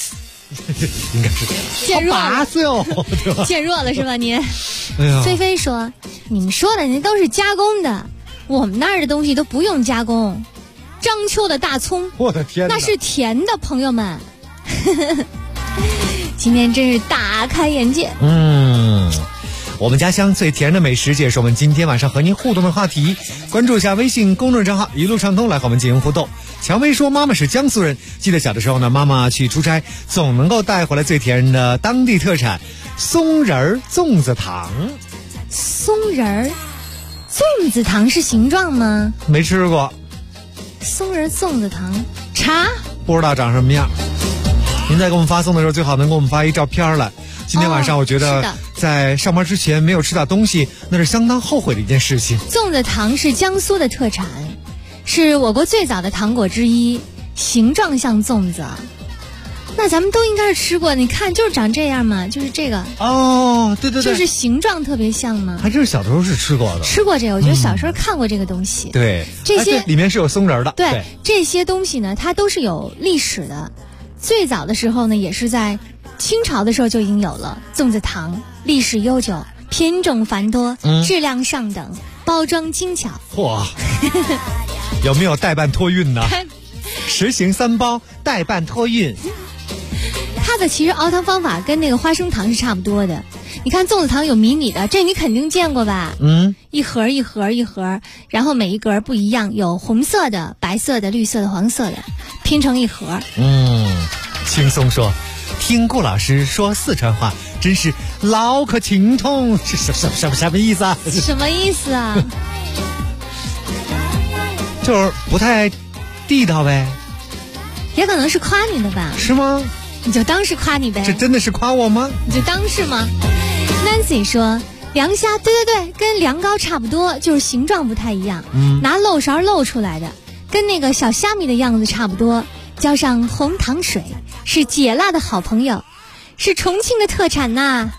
应该是渐弱了 8岁哦，对吧？ 渐弱了是吧你？ 哎呀， 菲菲说：“你们说的那都是加工的，我们那儿的东西都不用加工。章丘的大葱， 我的天哪， 那是甜的，朋友们。今天真是大开眼界。 我们家乡最甜的美食，这也是我们今天晚上和您互动的话题。关注一下微信公众账号一路畅通，来和我们进行互动。蔷薇说妈妈是江苏人，记得小的时候呢，妈妈去出差总能够带回来最甜的当地特产松仁粽子糖。 松仁粽子糖是形状吗？ 没吃过。 松仁粽子糖茶不知道长什么样。您在给我们发送的时候，最好能给我们发一照片来。今天晚上我觉得在上班之前没有吃到东西，那是相当后悔的一件事情。 粽子糖是江苏的特产，是我国最早的糖果之一，形状像粽子。那咱们都应该是吃过，你看就是长这样嘛，就是这个。 哦，对对对， 就是形状特别像嘛。 还真是小的时候是吃过的。 吃过这个，我觉得小时候看过这个东西。 对， 这些里面是有松仁的。 对，这些东西呢，它都是有历史的。最早的时候呢，也是在清朝的时候就已经有了粽子糖，历史悠久，品种繁多，质量上等，包装精巧。 嚯，有没有代办托运呢？实行3包代办托运。 它的其实熬糖方法跟那个花生糖是差不多的。你看粽子糖有迷你的，这你肯定见过吧？一盒一盒一盒，然后每一格不一样，有红色的、白色的、绿色的、黄色的，拼成一盒。 轻松说，听顾老师说四川话真是脑壳清通，是什么意思啊？ 什么意思啊？ 就是不太地道呗。 也可能是夸你的吧？ 是吗？ 你就当是夸你呗。 这真的是夸我吗？ 你就当是吗？ Nancy 说凉虾，对，跟凉糕差不多，就是形状不太一样，拿漏勺漏出来的，跟那个小虾米的样子差不多，浇上红糖水，是解辣的好朋友，是重庆的特产呐。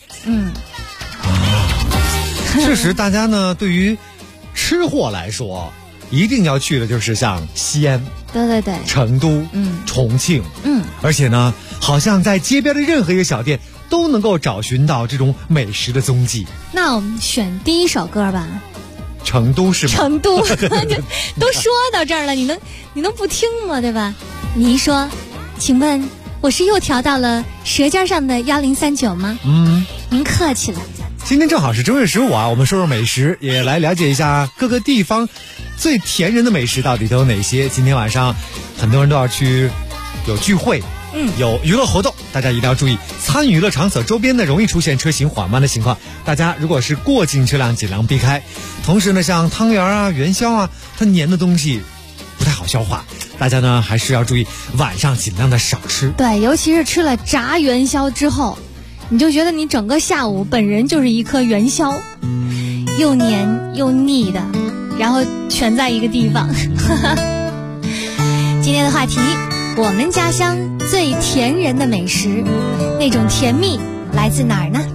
确实大家呢对于吃货来说一定要去的就是像西安， 对， 成都，重庆，而且呢好像在街边的任何一个小店都能够找寻到这种美食的踪迹。 那我们选第一首歌吧。 成都是吗？ 成都都说到这儿了，你能不听吗？对吧？你一说，请问我是又调到了舌尖上的1039吗？您客气了。 今天正好是正月15啊，我们说说美食，也来了解一下各个地方最甜人的美食到底都有哪些。今天晚上很多人都要去有聚会，有娱乐活动，大家一定要注意，参与娱乐场所周边呢容易出现车行缓慢的情况，大家如果是过境车辆尽量避开。同时呢，像汤圆啊、元宵啊，它黏的东西不太好消化，大家呢还是要注意晚上尽量的少吃。 对，尤其是吃了炸元宵之后，你就觉得你整个下午本人就是一颗元宵，又黏又腻的，然后全在一个地方。今天的话题，我们家乡最甜人的美食，那种甜蜜来自哪儿呢？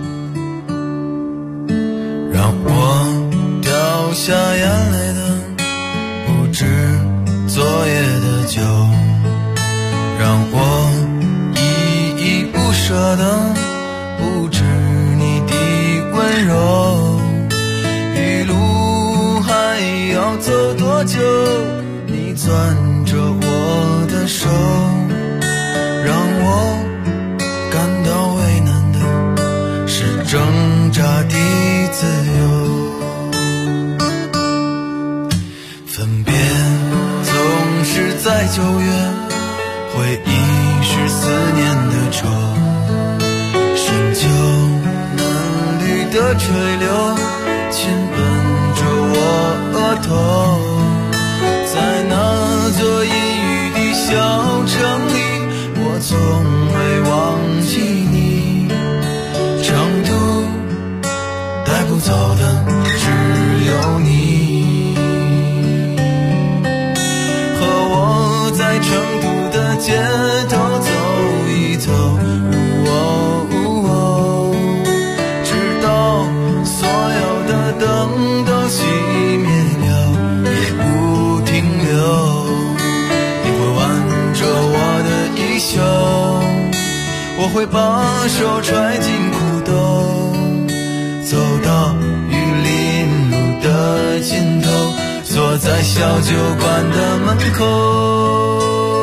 让我掉下眼泪的不止昨夜的酒，让我依依不舍的不止你的温柔，一路还要走多久，你攥着我的手，让我感到为难的是挣扎的自由。分别总是在9月，回忆是思念的愁，深秋嫩绿的垂柳亲吻着我额头，在那座阴雨的小城里，我从未忘记你。成都带不走的只有你，和我在成都的街头走一走，直到所有的灯都熄灭了也不停留，你会挽着我的我会把手揣进裤兜，走到玉林路的尽头，坐在小酒馆的门口。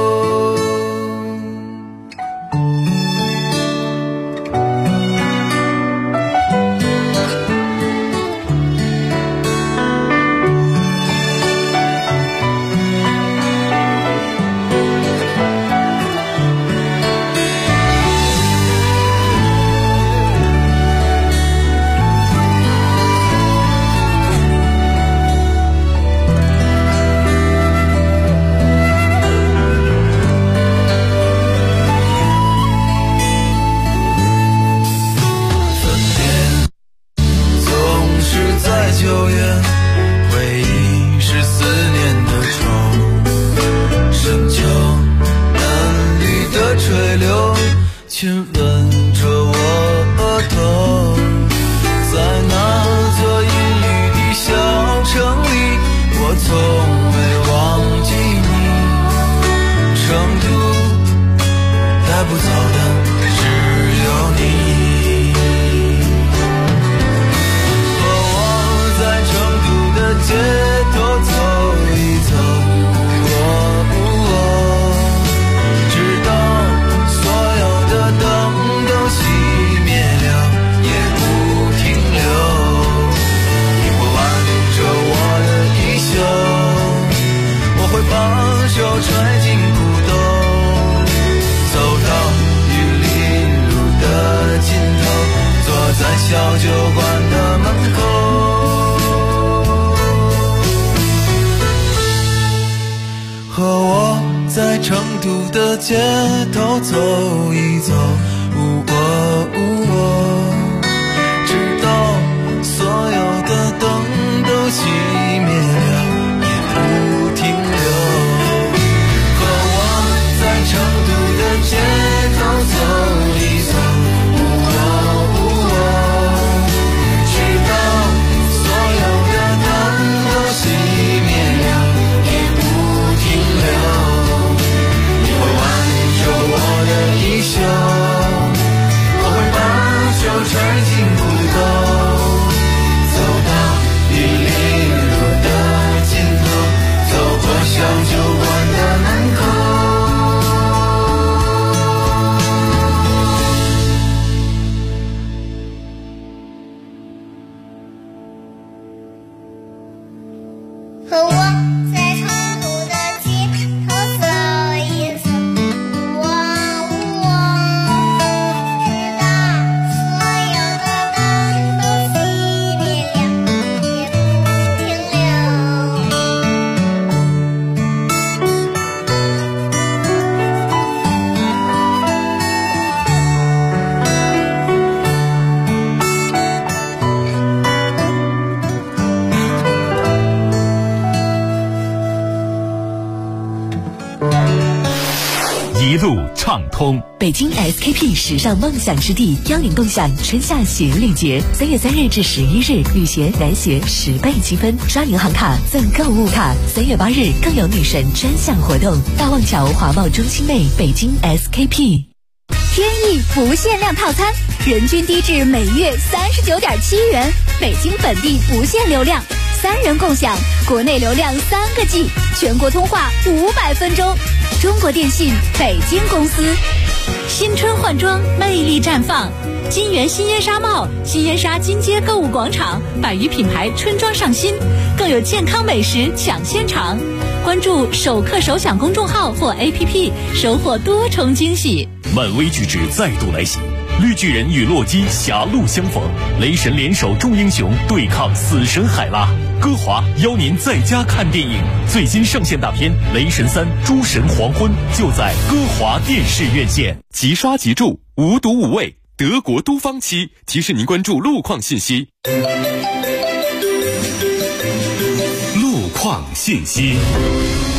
亲吻着我额头，在那座阴雨的小城里，我从未忘记你。成都带不走的只有你，和我在成都的街头走一走，直到所有的灯都熄灭了也不停留。你会挽着我的衣袖，我会把手揣进裤兜，走到玉林路的尽头，坐在小酒馆的门口。和我在成都的街头走一走，直到所有的灯都熄灭了也不停留。和我在成都的街头走一走，直到所有的灯都熄灭了也不停留。你会挽着我的衣袖，我会把手揣进裤兜，走到玉林路的尽头，走过小酒馆的门口。 和我在成都的街头走一走，直到所有的灯都熄灭了也不停留。 一路畅通。 北京 SKP 时尚梦想之地邀您共享春夏行礼节，3月3日至11日，女鞋、男鞋10倍积分，刷银行卡赠购物卡。3月8日更有女神专项活动，大望桥华贸中心内北京 SKP。 天翼不限量套餐，人均低至每月39.7元，北京本地不限流量，3人共享，国内流量3个 G， 全国通话500分钟。中国电信北京公司。 新春换装，魅力绽放。金源新烟纱帽、新烟纱金街购物广场，100余品牌春装上新，更有健康美食抢先尝。关注首客首享公众号或 APP， 收获多重惊喜。 漫威巨制再度来袭，绿巨人与洛基狭路相逢，雷神联手众英雄对抗死神海拉。歌华邀您在家看电影，最新上线大片《雷神3：诸神黄昏》就在歌华电视院线。 即刷即住，无毒无味，德国都方漆提示您关注路况信息。 路况信息。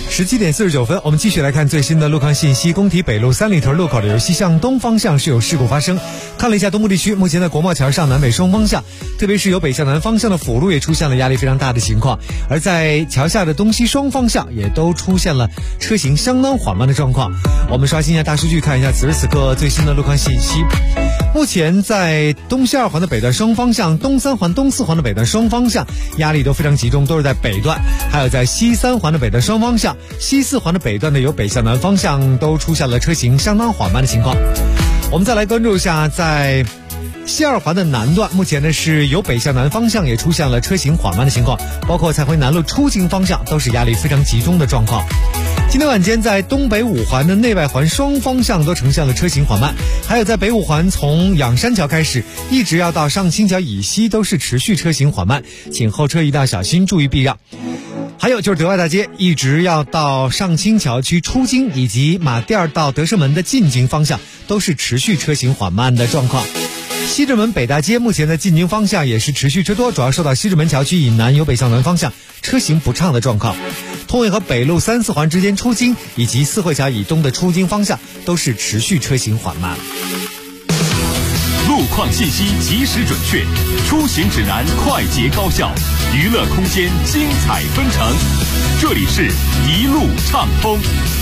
17点49分，我们继续来看最新的路况信息。工体北路3里屯路口的由西向东方向是有事故发生。看了一下东部地区，目前在国贸桥上南北双方向，特别是由北向南方向的辅路也出现了压力非常大的情况，而在桥下的东西双方向也都出现了车行相当缓慢的状况。我们刷新一下大数据，看一下此时此刻最新的路况信息。目前在东西2环的北段双方向、东3环、东4环的北段双方向压力都非常集中，都是在北段，还有在西3环的北段双方向、西4环的北段的由北向南方向都出现了车行相当缓慢的情况。我们再来关注一下在西2环的南段，目前呢是由北向南方向也出现了车行缓慢的情况，包括彩绘南路出行方向都是压力非常集中的状况。今天晚间在东北5环的内外环双方向都呈现了车行缓慢，还有在北5环从仰山桥开始一直要到上清桥以西都是持续车行缓慢，请后车一定要小心注意避让。还有就是德外大街一直要到上清桥区出京以及马甸到德胜门的进京方向都是持续车行缓慢的状况。西直门北大街目前在进京方向也是持续车多，主要受到西直门桥区以南由北向南方向车行不畅的状况。通惠河北路3、4环之间出京以及四惠桥以东的出京方向都是持续车行缓慢。 路况信息及时准确，出行指南快捷高效，娱乐空间精彩纷呈。这里是一路畅通。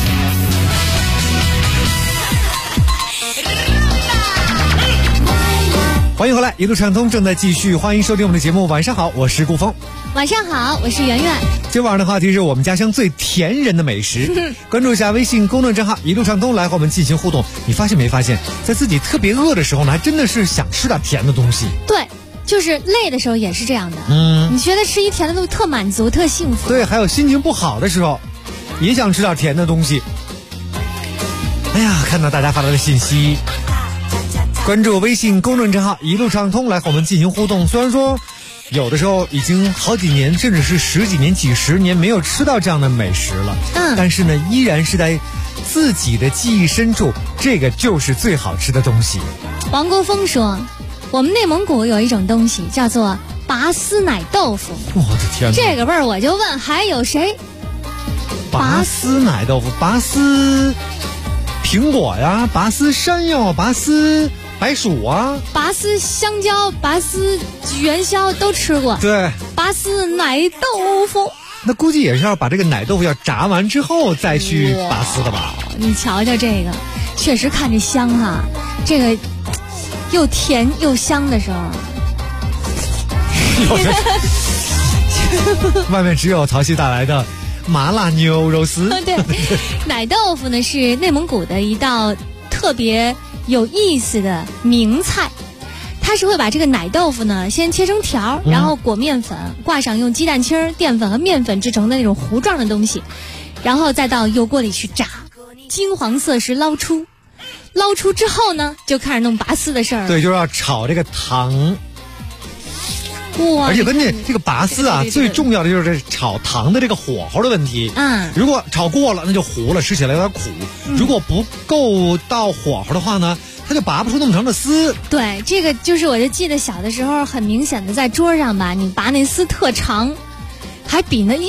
欢迎回来，一路畅通正在继续，欢迎收听我们的节目。晚上好，我是顾峰。 晚上好，我是圆圆。 今晚上的话题是我们家乡最甜人的美食。关注一下微信公众账号一路畅通，来和我们进行互动。你发现没发现，在自己特别饿的时候呢，还真的是想吃点甜的东西。 对，就是累的时候也是这样的。你觉得吃一甜的东西特满足特幸福。 对，还有心情不好的时候也想吃点甜的东西。哎呀，看到大家发来的信息，关注微信公众账号一路畅通来和我们进行互动。虽然说有的时候已经好几年甚至是10几年几10年没有吃到这样的美食了，但是呢依然是在自己的记忆深处，这个就是最好吃的东西。 王国峰说，我们内蒙古有一种东西叫做拔丝奶豆腐。 我的天哪， 这个味儿我就问还有谁？ 拔丝奶豆腐，拔丝苹果呀，拔丝山药，拔丝白薯啊， 拔丝香蕉，拔丝元宵都吃过。 对， 拔丝奶豆腐， 那估计也是要把这个奶豆腐要炸完之后再去拔丝的吧？ 你瞧瞧这个，确实看着香哈，这个又甜又香的时候， 外面只有淘气带来的麻辣牛肉丝。 对，奶豆腐呢是内蒙古的一道特别有意思的名菜。它是会把这个奶豆腐呢先切成条，然后裹面粉，挂上用鸡蛋清、淀粉和面粉制成的那种糊状的东西，然后再到油锅里去炸，金黄色时捞出之后呢就开始弄拔丝的事儿了。 对，就是要炒这个糖。 哇！ 而且关键这个拔丝啊，最重要的就是这炒糖的这个火候的问题。如果炒过了，那就糊了，吃起来有点苦；如果不够到火候的话呢，它就拔不出那么长的丝。 对，这个就是我就记得小的时候，很明显的在桌上吧，你拔那丝特长，还比那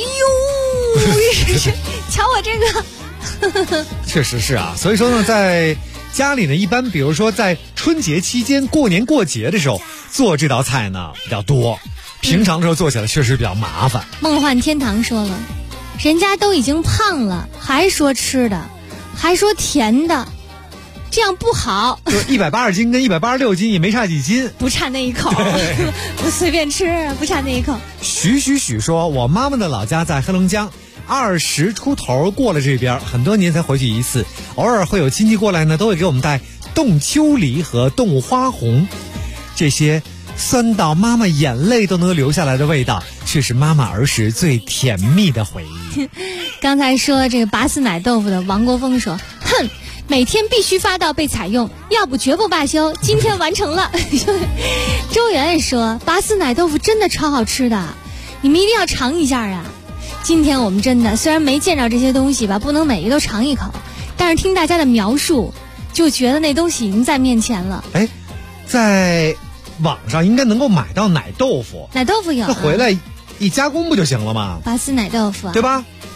瞧我这个。 确实是啊，所以说呢，在家里呢，一般比如说在春节期间、过年过节的时候做这道菜呢比较多，平常的时候做起来确实比较麻烦。 梦幻天堂说了，人家都已经胖了，还说吃的，还说甜的，这样不好。 就180斤跟186斤也没差几斤， 不差那一口，不随便吃，不差那一口。 许说，我妈妈的老家在黑龙江，20出头过了这边，很多年才回去一次，偶尔会有亲戚过来呢，都会给我们带冻秋梨和冻花红，这些酸到妈妈眼泪都能流下来的味道，却是妈妈儿时最甜蜜的回忆。 刚才说这个拔丝奶豆腐的王国峰说，哼，每天必须发到被采用，要不绝不罢休，今天完成了。周圆说，拔丝奶豆腐真的超好吃的，你们一定要尝一下啊。今天我们真的虽然没见着这些东西吧，不能每个都尝一口，但是听大家的描述就觉得那东西已经在面前了。 在网上应该能够买到奶豆腐。 奶豆腐有， 那回来一加工不就行了吗？ 拔丝奶豆腐对吧？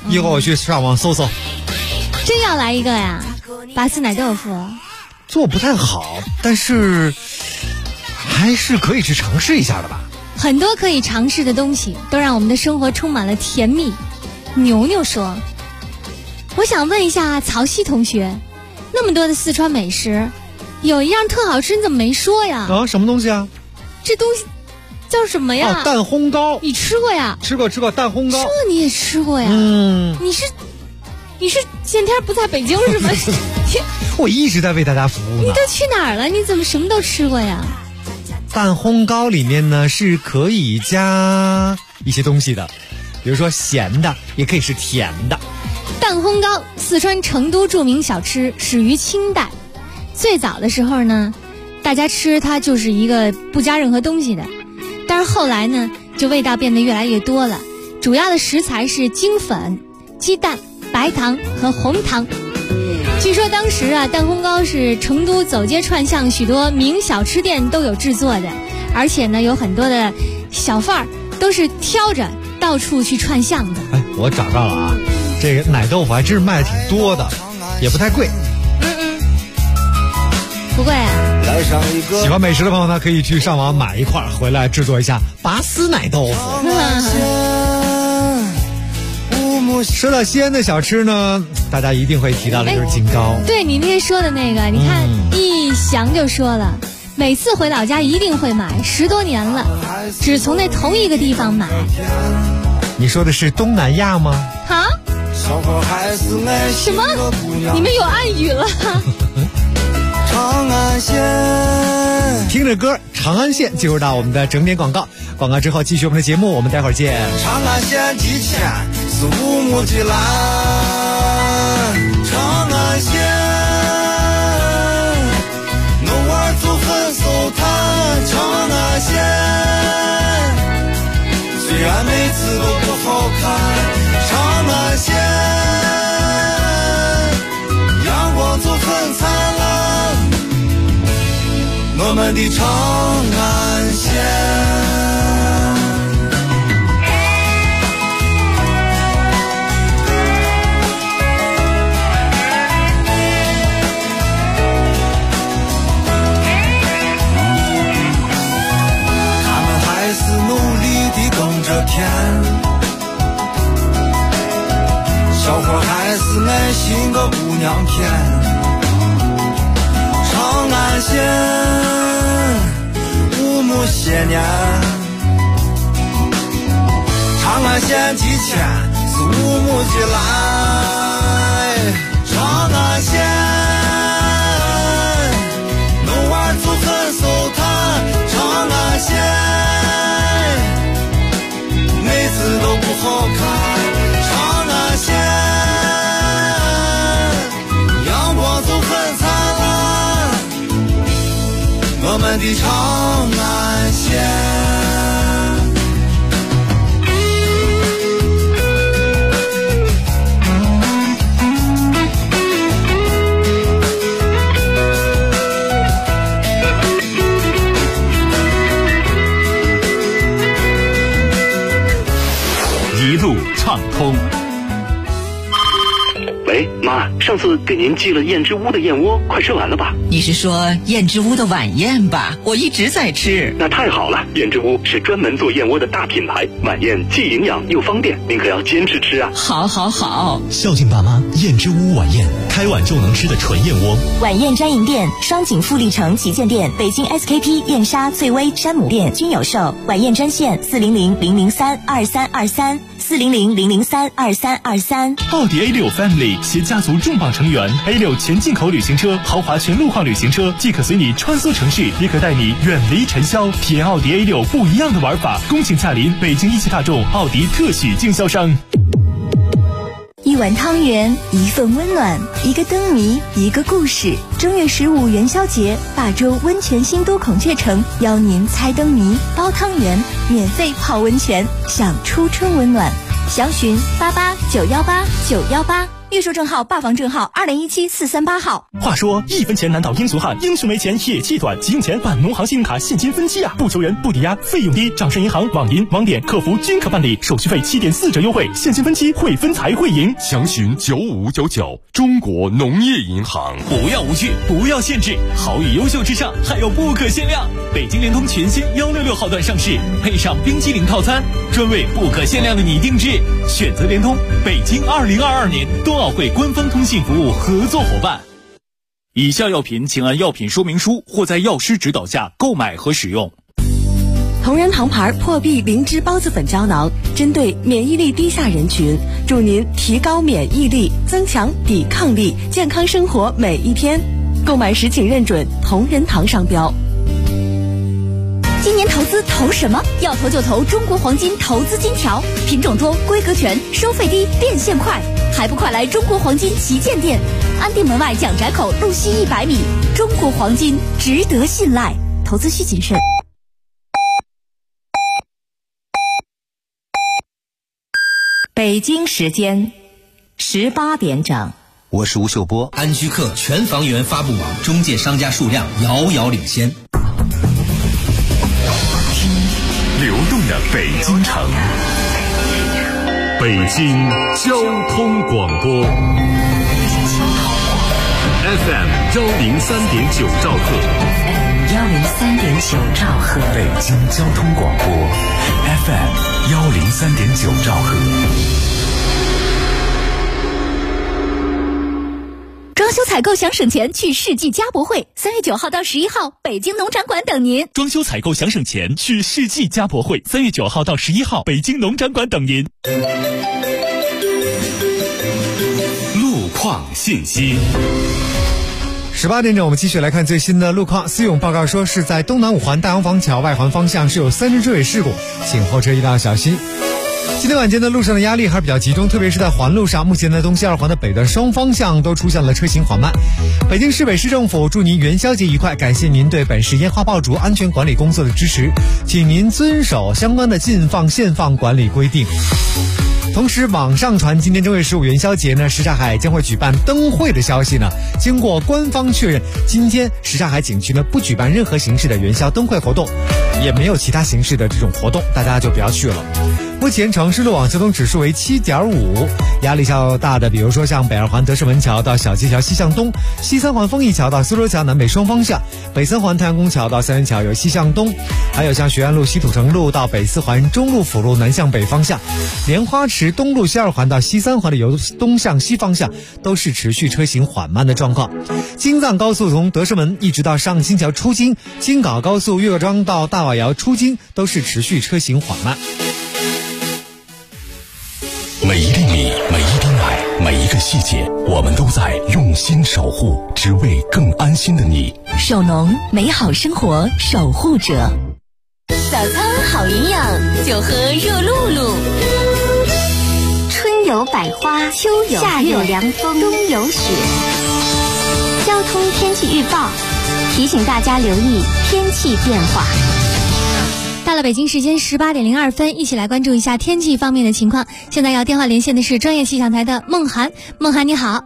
一会儿我去上网搜搜。 真要来一个呀？拔丝奶豆腐做不太好，但是还是可以去尝试一下的吧。 很多可以尝试的东西都让我们的生活充满了甜蜜。牛牛说，我想问一下曹曦同学，那么多的四川美食，有一样特好吃，你怎么没说呀？ 啊，什么东西啊？ 这东西叫什么呀？ 蛋烘糕。 你吃过呀？ 吃过蛋烘糕。 这你也吃过呀？你是前天不在北京是吗？ 我一直在为大家服务呢。 你都去哪儿了？你怎么什么都吃过呀？ 蛋烘糕里面呢是可以加一些东西的，比如说咸的，也可以是甜的。 蛋烘糕，四川成都著名小吃，始于清代。最早的时候呢，大家吃它就是一个不加任何东西的，但是后来呢，就味道变得越来越多了。主要的食材是精粉、鸡蛋、白糖和红糖。据说当时啊，蛋烘糕是成都走街串巷许多名小吃店都有制作的，而且呢，有很多的小贩儿都是挑着到处去串巷的。 哎，我找到了啊，这个奶豆腐还真是卖的挺多的，也不太贵。 不贵啊。 喜欢美食的朋友呢，可以去上网买一块回来制作一下拔丝奶豆腐。说到西安的小吃呢，大家一定会提到的就是金糕。 对，你那天说的那个，你看一翔就说了，每次回老家一定会买，10多年了，只从那同一个地方买。 你说的是东南亚吗？ 啊？什么？你们有暗语了？ 长安县， 听着歌，长安县进入到我们的整点广告。广告之后继续我们的节目，我们待会儿见。 长安县几千是乌木的蓝，长安县我玩就很手谈。长安县虽然每次都不好看，长安县阳光就很灿烂，我们的长安县。天，小伙还是爱心个姑娘甜。长安县乌木些年，长安县几千是乌木的来。长安县弄玩就很手谈，长安县都不好看，长安县阳光就很灿烂，我们的长安县。 一路畅通。 喂，妈，上次给您寄了燕之屋的燕窝，快吃完了吧？ 你是说燕之屋的晚宴吧？我一直在吃。 那太好了，燕之屋是专门做燕窝的大品牌，晚宴既营养又方便，您可要坚持吃啊！ 好好好， 孝敬爸妈，燕之屋晚宴，开碗就能吃的纯燕窝。 晚宴专营店双井富力城旗舰店、北京 SKP 燕莎、翠微、山姆店均有售。晚宴专线400-003-2323，400-003-2323。 奥迪 A6 Family 携家族重磅成员 A6 全进口旅行车、豪华全路况旅行车，既可随你穿梭城市，也可带你远离尘嚣，体验奥迪 A6 不一样的玩法。恭请驾临北京一汽大众奥迪特许经销商。 一碗汤圆，一份温暖，一个灯谜，一个故事。正月15元宵节，大洲温泉新都孔雀城邀您猜灯谜、包汤圆，免费泡温泉，享初春温暖。详询88918918。 预售证号、霸房证号2017-438号。 话说1分钱难倒英雄汉，英雄没钱也气短，急用钱办农行信用卡现金分期啊，不求人，不抵押，费用低，掌声银行、网银、网点客服均可办理，手续费7.4折优惠，现金分期会分财会赢。 详询9599，中国农业银行。 不要无趣，不要限制，好与优秀之上还有不可限量。北京联通全新166号段上市，配上冰激凌套餐，专为不可限量的你定制。选择联通，北京2022年冬奥会官方通信服务合作伙伴。以下药品请按药品说明书或在药师指导下购买和使用。 同仁堂牌破壁灵芝孢子粉胶囊，针对免疫力低下人群，助您提高免疫力，增强抵抗力，健康生活每一天。购买时请认准同仁堂商标。 今年投资投什么？要投就投中国黄金投资金条，品种多，规格全，收费低，变现快，还不快来中国黄金旗舰店，安定门外蒋宅口路西100米。中国黄金值得信赖，投资需谨慎。 北京时间18点整。 我是吴秀波。 安居客全房源发布网中介商家数量遥遥领先。 流动的北京城，北京交通广播 FM 103.9兆赫 103.9兆赫， 北京交通广播 FM 103.9兆赫。 装修采购想省钱，去世纪家博会，3月9号到11号，北京农展馆等您。 装修采购想省钱，去世纪家博会，3月9号到11号，北京农展馆等您。 路况信息。 18点整，我们继续来看最新的路况。思永报告说，是在东南5环大洋坊桥外环方向是有3次追尾事故，请后车一定要小心。今天晚间的路上的压力还是比较集中，特别是在环路上，目前的东西2环的北段双方向都出现了车行缓慢。北京市委市政府祝您元宵节愉快，感谢您对本市烟花爆竹安全管理工作的支持，请您遵守相关的禁放限放管理规定。同时，网上传今天正月15元宵节呢，什刹海将会举办灯会的消息呢，经过官方确认，今天什刹海景区呢不举办任何形式的元宵灯会活动，也没有其他形式的这种活动，大家就不要去了。目前城市路网交通指数为7.5，压力较大的，比如说像北2环德胜门桥到小街桥西向东，西3环丰益桥到苏州桥南北双方向，北3环太阳宫桥到三元桥由西向东，还有像学院路西土城路到北4环中路辅路南向北方向，莲花池东路西2环到西3环的由东向西方向都是持续车行缓慢的状况。京藏高速从德胜门一直到上新桥出京，京港高速岳庄到大瓦窑出京都是持续车行缓慢。 每一粒米，每一滴奶，每一个细节，我们都在用心守护，只为更安心的你。 首农，美好生活守护者。 早餐好营养，就喝热露露。 春有百花，秋有夏有凉风，冬有雪。交通天气预报提醒大家留意天气变化。 到了北京时间18点02分，一起来关注一下天气方面的情况。现在要电话连线的是专业气象台的孟涵。孟涵你好。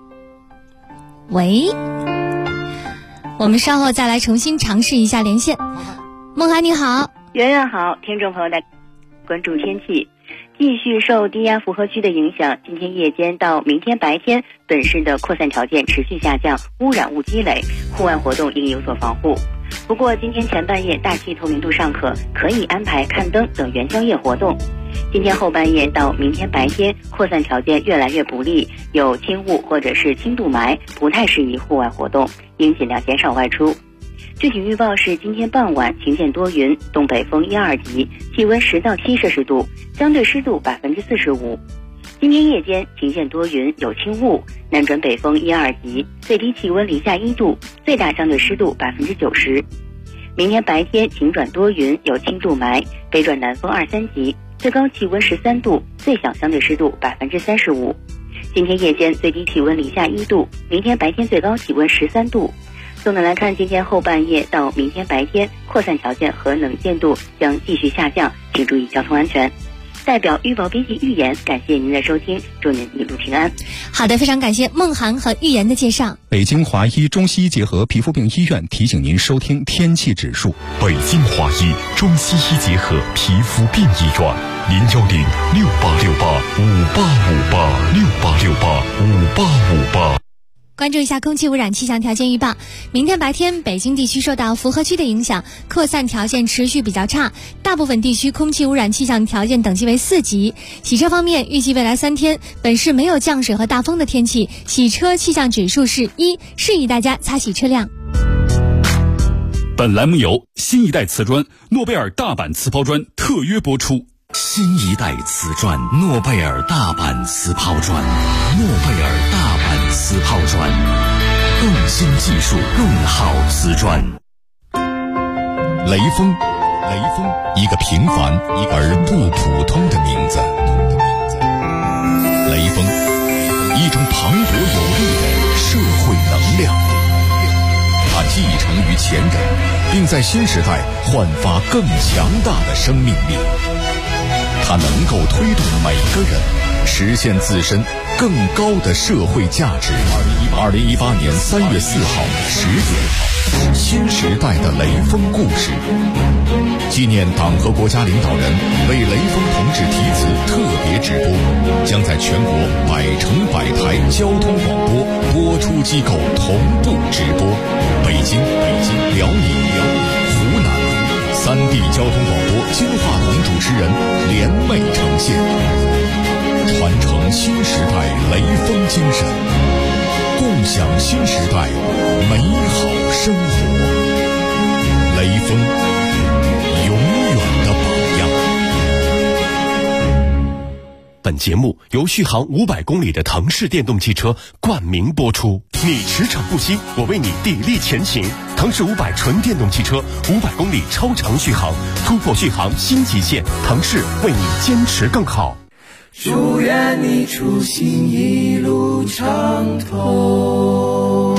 喂，我们稍后再来重新尝试一下连线。孟涵你好。 圆圆好，听众朋友大家关注天气。继续受低压负荷区的影响，今天夜间到明天白天，本市的扩散条件持续下降，污染物积累，户外活动应有所防护。不过今天前半夜大气透明度尚可，可以安排看灯等元宵夜活动。今天后半夜到明天白天，扩散条件越来越不利，有轻雾或者是轻度霾，不太适宜户外活动，应尽量减少外出。具体预报是今天傍晚晴见多云，东北风1、2级，气温10到7摄氏度，相对湿度45%。今天夜间晴见多云，有轻雾，南转北风1、2级，最低气温零下1度，最大相对湿度90%。明天白天晴转多云，有轻度霾，北转南风2、3级，最高气温13度，最小相对湿度35%。今天夜间最低气温零下1度，明天白天最高气温13度。总的来看，今天后半夜到明天白天，扩散条件和能见度将继续下降，请注意交通安全。 代表预报编辑预言，感谢您的收听，祝您一路平安。 好的，非常感谢梦涵和预言的介绍。 北京华医中西医结合皮肤病医院提醒您收听天气指数。 北京华医中西医结合皮肤病医院，0106868585858685858。 关注一下空气污染气象条件预报。明天白天，北京地区受到符合区的影响，扩散条件持续比较差，大部分地区空气污染气象条件等级为4级。洗车方面，预计未来3天，本市没有降水和大风的天气，洗车气象指数是1，适宜大家擦洗车辆。 本栏目由新一代瓷砖诺贝尔大阪瓷抛砖特约播出。 新一代瓷砖诺贝尔大阪瓷抛砖，诺贝尔大阪瓷抛砖，更新技术，更好瓷砖。 雷锋，一个平凡而不普通的名字。雷锋，一种磅礴有力的社会能量。它继承于前人，并在新时代焕发更强大的生命力。它能够推动每个人实现自身更高的社会价值。2018年3月4号10点，新时代的雷锋故事，纪念党和国家领导人为雷锋同志题词特别直播，将在全国100城100台交通广播播出机构同步直播。北京、辽宁、湖南3地交通广播金话筒主持人联袂呈现，传承新时代雷锋精神，共享新时代美好生活。雷锋，永远的榜样。 本节目由续航500公里的腾势电动汽车冠名播出。你驰骋不息，我为你砥砺前行。腾势500纯电动汽车，500公里超长续航，突破续航新极限。腾势为你坚持更好。 祝愿你出行一路畅通。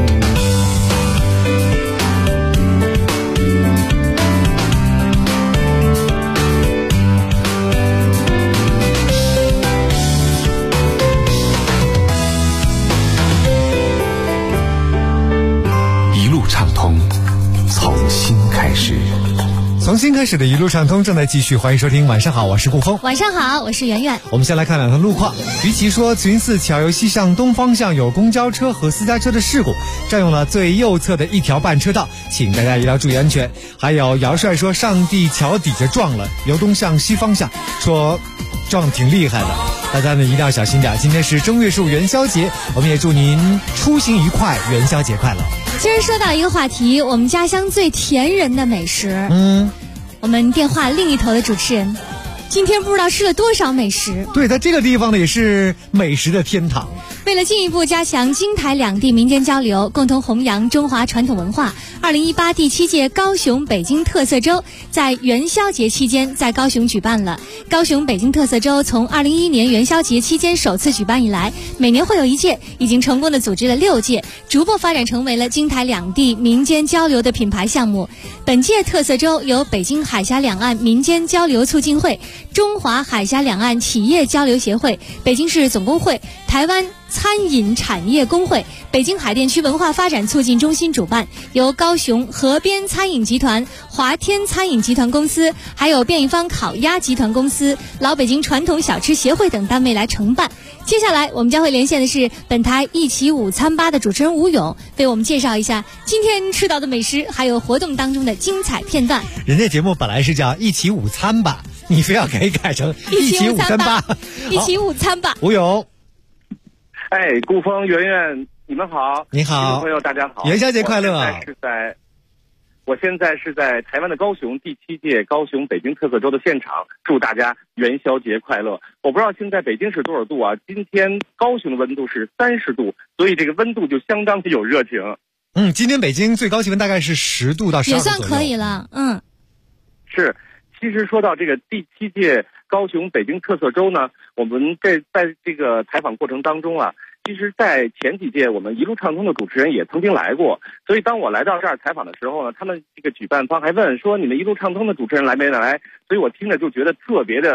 一路畅通，从新开始。 从新开始的一路畅通正在继续，欢迎收听。晚上好，我是顾峰。 晚上好，我是圆圆。 我们先来看2条路况。于琦说，慈云寺桥由西向东方向有公交车和私家车的事故，占用了最右侧的1条半车道，请大家一定要注意安全。还有姚帅说，上地桥底下撞了，由东向西方向，说撞挺厉害的，大家呢一定要小心点。今天是正月15元宵节，我们也祝您出行愉快，元宵节快乐。 今儿说到一个话题，我们家乡最甜人的美食。我们电话另一头的主持人，今天不知道吃了多少美食。 对，在这个地方呢，也是美食的天堂。 为了进一步加强京台两地民间交流，共同弘扬中华传统文化，2018第7届高雄北京特色周在元宵节期间在高雄举办了。高雄北京特色周从2011年元宵节期间首次举办以来，每年会有1届，已经成功的组织了6届，逐步发展成为了京台两地民间交流的品牌项目。本届特色周由北京海峡两岸民间交流促进会、中华海峡两岸企业交流协会、北京市总工会、台湾餐饮产业工会、北京海淀区文化发展促进中心主办，由高雄河边餐饮集团、华天餐饮集团公司，还有便宜坊烤鸭集团公司、老北京传统小吃协会等单位来承办。接下来我们将会连线的是本台一起午餐吧的主持人吴勇，为我们介绍一下今天吃到的美食，还有活动当中的精彩片段。 人家节目本来是叫一起午餐吧，你非要给改成一起午餐吧。 一起午餐吧。 吴勇， 哎，顾峰、圆圆，你们好。 你好， 听众朋友大家好， 元宵节快乐。 我现在是在台湾的高雄第7届高雄北京特色周的现场，祝大家元宵节快乐。我不知道现在北京是多少度啊？今天高雄的温度是30度，所以这个温度就相当的有热情。 今天北京最高气温大概是10度到12度， 也算可以了。 是。其实说到这个第7届高雄北京特色周呢，我们在这个采访过程当中啊，其实在前几届我们一路畅通的主持人也曾经来过，所以当我来到这儿采访的时候呢，他们这个举办方还问说你们一路畅通的主持人来没来，所以我听着就觉得特别的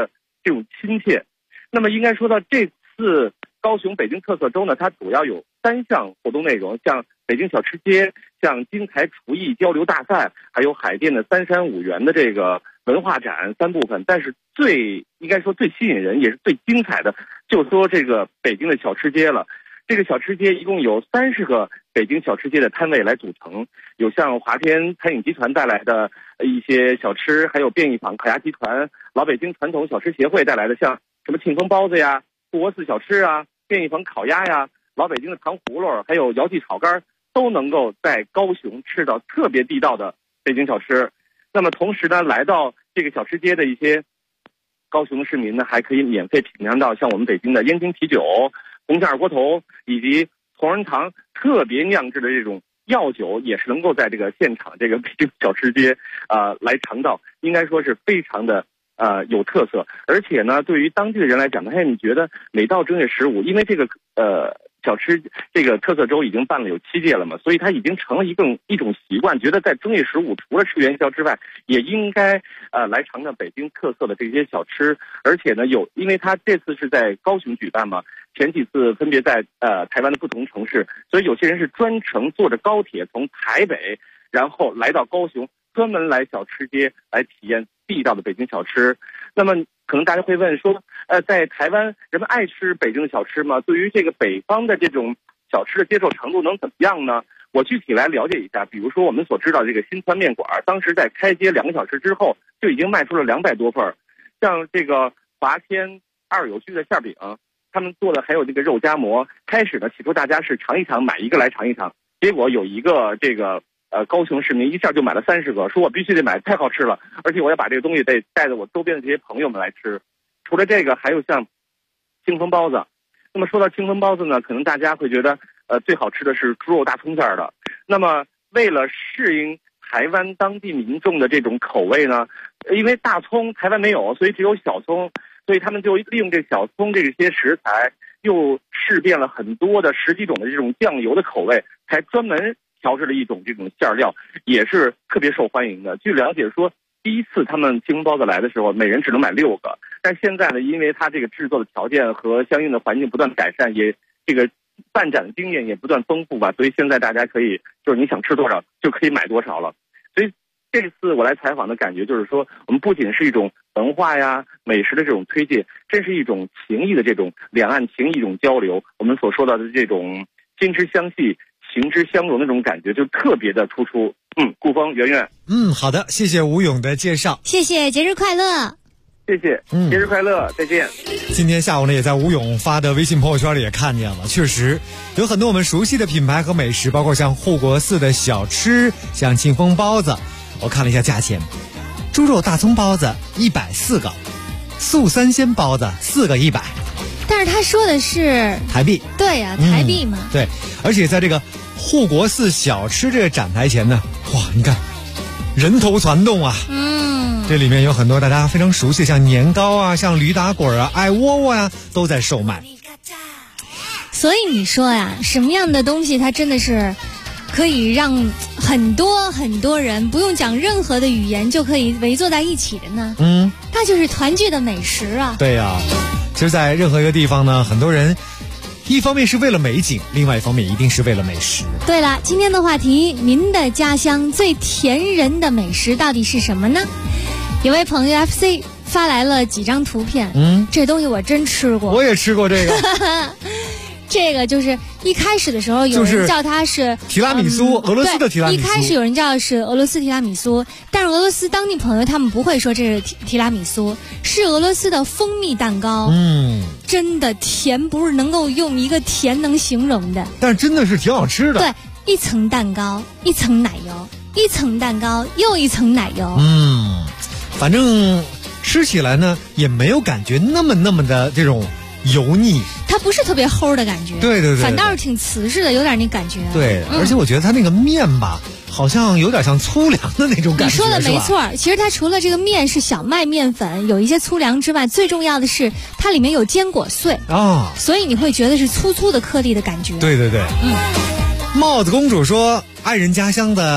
这种亲切。那么应该说到这次高雄北京特色周呢，它主要有3项活动内容，像北京小吃街，像精彩厨艺交流大赛，还有海淀的3山5园的这个文化展3部分。但是应该说最吸引人也是最精彩的，就说这个北京的小吃街了。这个小吃街一共有30个北京小吃街的摊位来组成，有像华天餐饮集团带来的一些小吃，还有便宜坊烤鸭集团、老北京传统小吃协会带来的像什么庆丰包子呀、护国寺小吃啊、便宜坊烤鸭呀、老北京的糖葫芦，还有姚记炒肝，都能够在高雄吃到特别地道的北京小吃。那么同时呢，来到这个小吃街的一些高雄市民呢，还可以免费品尝到像我们北京的燕京啤酒、红馅二锅头以及同仁堂特别酿制的这种药酒，也是能够在这个现场这个北京小吃街来尝到，应该说是非常的有特色。而且呢，对于当地的人来讲呢，你觉得每到正月15，因为这个小吃这个特色周已经办了有7届了嘛，所以它已经成了一种习惯，觉得在正月15除了吃元宵之外，也应该来尝尝北京特色的这些小吃。而且呢，因为它这次是在高雄举办嘛，前几次分别在台湾的不同城市，所以有些人是专程坐着高铁从台北，然后来到高雄，专门来小吃街来体验地道的北京小吃。那么可能大家会问说，在台湾人们爱吃北京的小吃吗？对于这个北方的这种小吃的接受程度能怎么样呢？我具体来了解一下。比如说我们所知道这个新川面馆，当时在开街2个小时之后就已经卖出了200多份。像这个华天2有居的馅饼，他们做的还有这个肉夹馍，开始呢起初大家是尝一尝，买一个来尝一尝，结果有一个这个高雄市民一下就买了30个，说我必须得买，太好吃了，而且我要把这个东西得带着我周边的这些朋友们来吃。除了这个，还有像庆丰包子。那么说到庆丰包子呢，可能大家会觉得最好吃的是猪肉大葱馅的。那么为了适应台湾当地民众的这种口味呢，因为大葱台湾没有，所以只有小葱，所以他们就利用这小葱这些食材，又试遍了很多的10几种的这种酱油的口味，才专门调制了一种这种馅料，也是特别受欢迎的。据了解说，第一次他们庆丰包子来的时候，每人只能买6个，但现在呢，因为它这个制作的条件和相应的环境不断改善，也这个办展的经验也不断丰富吧，所以现在大家可以就是你想吃多少就可以买多少了。所以这次我来采访的感觉就是说，我们不仅是一种文化呀、美食的这种推介，真是一种情谊的这种两岸情谊一种交流。我们所说到的这种心之相系、情之相融的这种感觉，就特别的突出。顾峰、圆圆， 好的，谢谢吴勇的介绍， 谢谢，节日快乐， 谢谢，节日快乐，再见。 今天下午呢，也在吴勇发的微信朋友圈里也看见了，确实有很多我们熟悉的品牌和美食，包括像护国寺的小吃，像庆丰包子。我看了一下价钱，猪肉大葱包子140个，素三鲜包子4个100。 但是他说的是台币， 对呀，台币嘛。 对，而且在这个护国寺小吃这个展台前呢，哇，你看人头攒动啊。这里面有很多大家非常熟悉，像年糕啊，像驴打滚啊，爱窝窝啊，都在售卖。 所以你说呀，什么样的东西它真的是可以让很多很多人不用讲任何的语言就可以围坐在一起的呢？它就是团聚的美食啊。 对呀，其实在任何一个地方呢，很多人一方面是为了美景，另外一方面一定是为了美食。 对了，今天的话题，您的家乡最甜人的美食到底是什么呢？有位朋友 FC 发来了几张图片，这东西我真吃过， 我也吃过这个。 这个就是一开始的时候有人叫它是提拉米苏，俄罗斯的提拉米苏。 一开始有人叫是俄罗斯提拉米苏，但是俄罗斯当地朋友他们不会说这是提拉米苏，是俄罗斯的蜂蜜蛋糕。真的甜，不是能够用一个甜能形容的， 但是真的是挺好吃的。 对，一层蛋糕，一层奶油，一层蛋糕又一层奶油。 反正吃起来呢也没有感觉那么的这种油腻， 它不是特别齁的感觉， 对， 反倒是挺瓷实的，有点那感觉。 对，而且我觉得它那个面吧，好像有点像粗粮的那种感觉。 你说的没错，其实它除了这个面是小麦面粉，有一些粗粮之外，最重要的是它里面有坚果碎啊， 所以你会觉得是粗粗的颗粒的感觉。 对。帽子公主说，爱人家乡的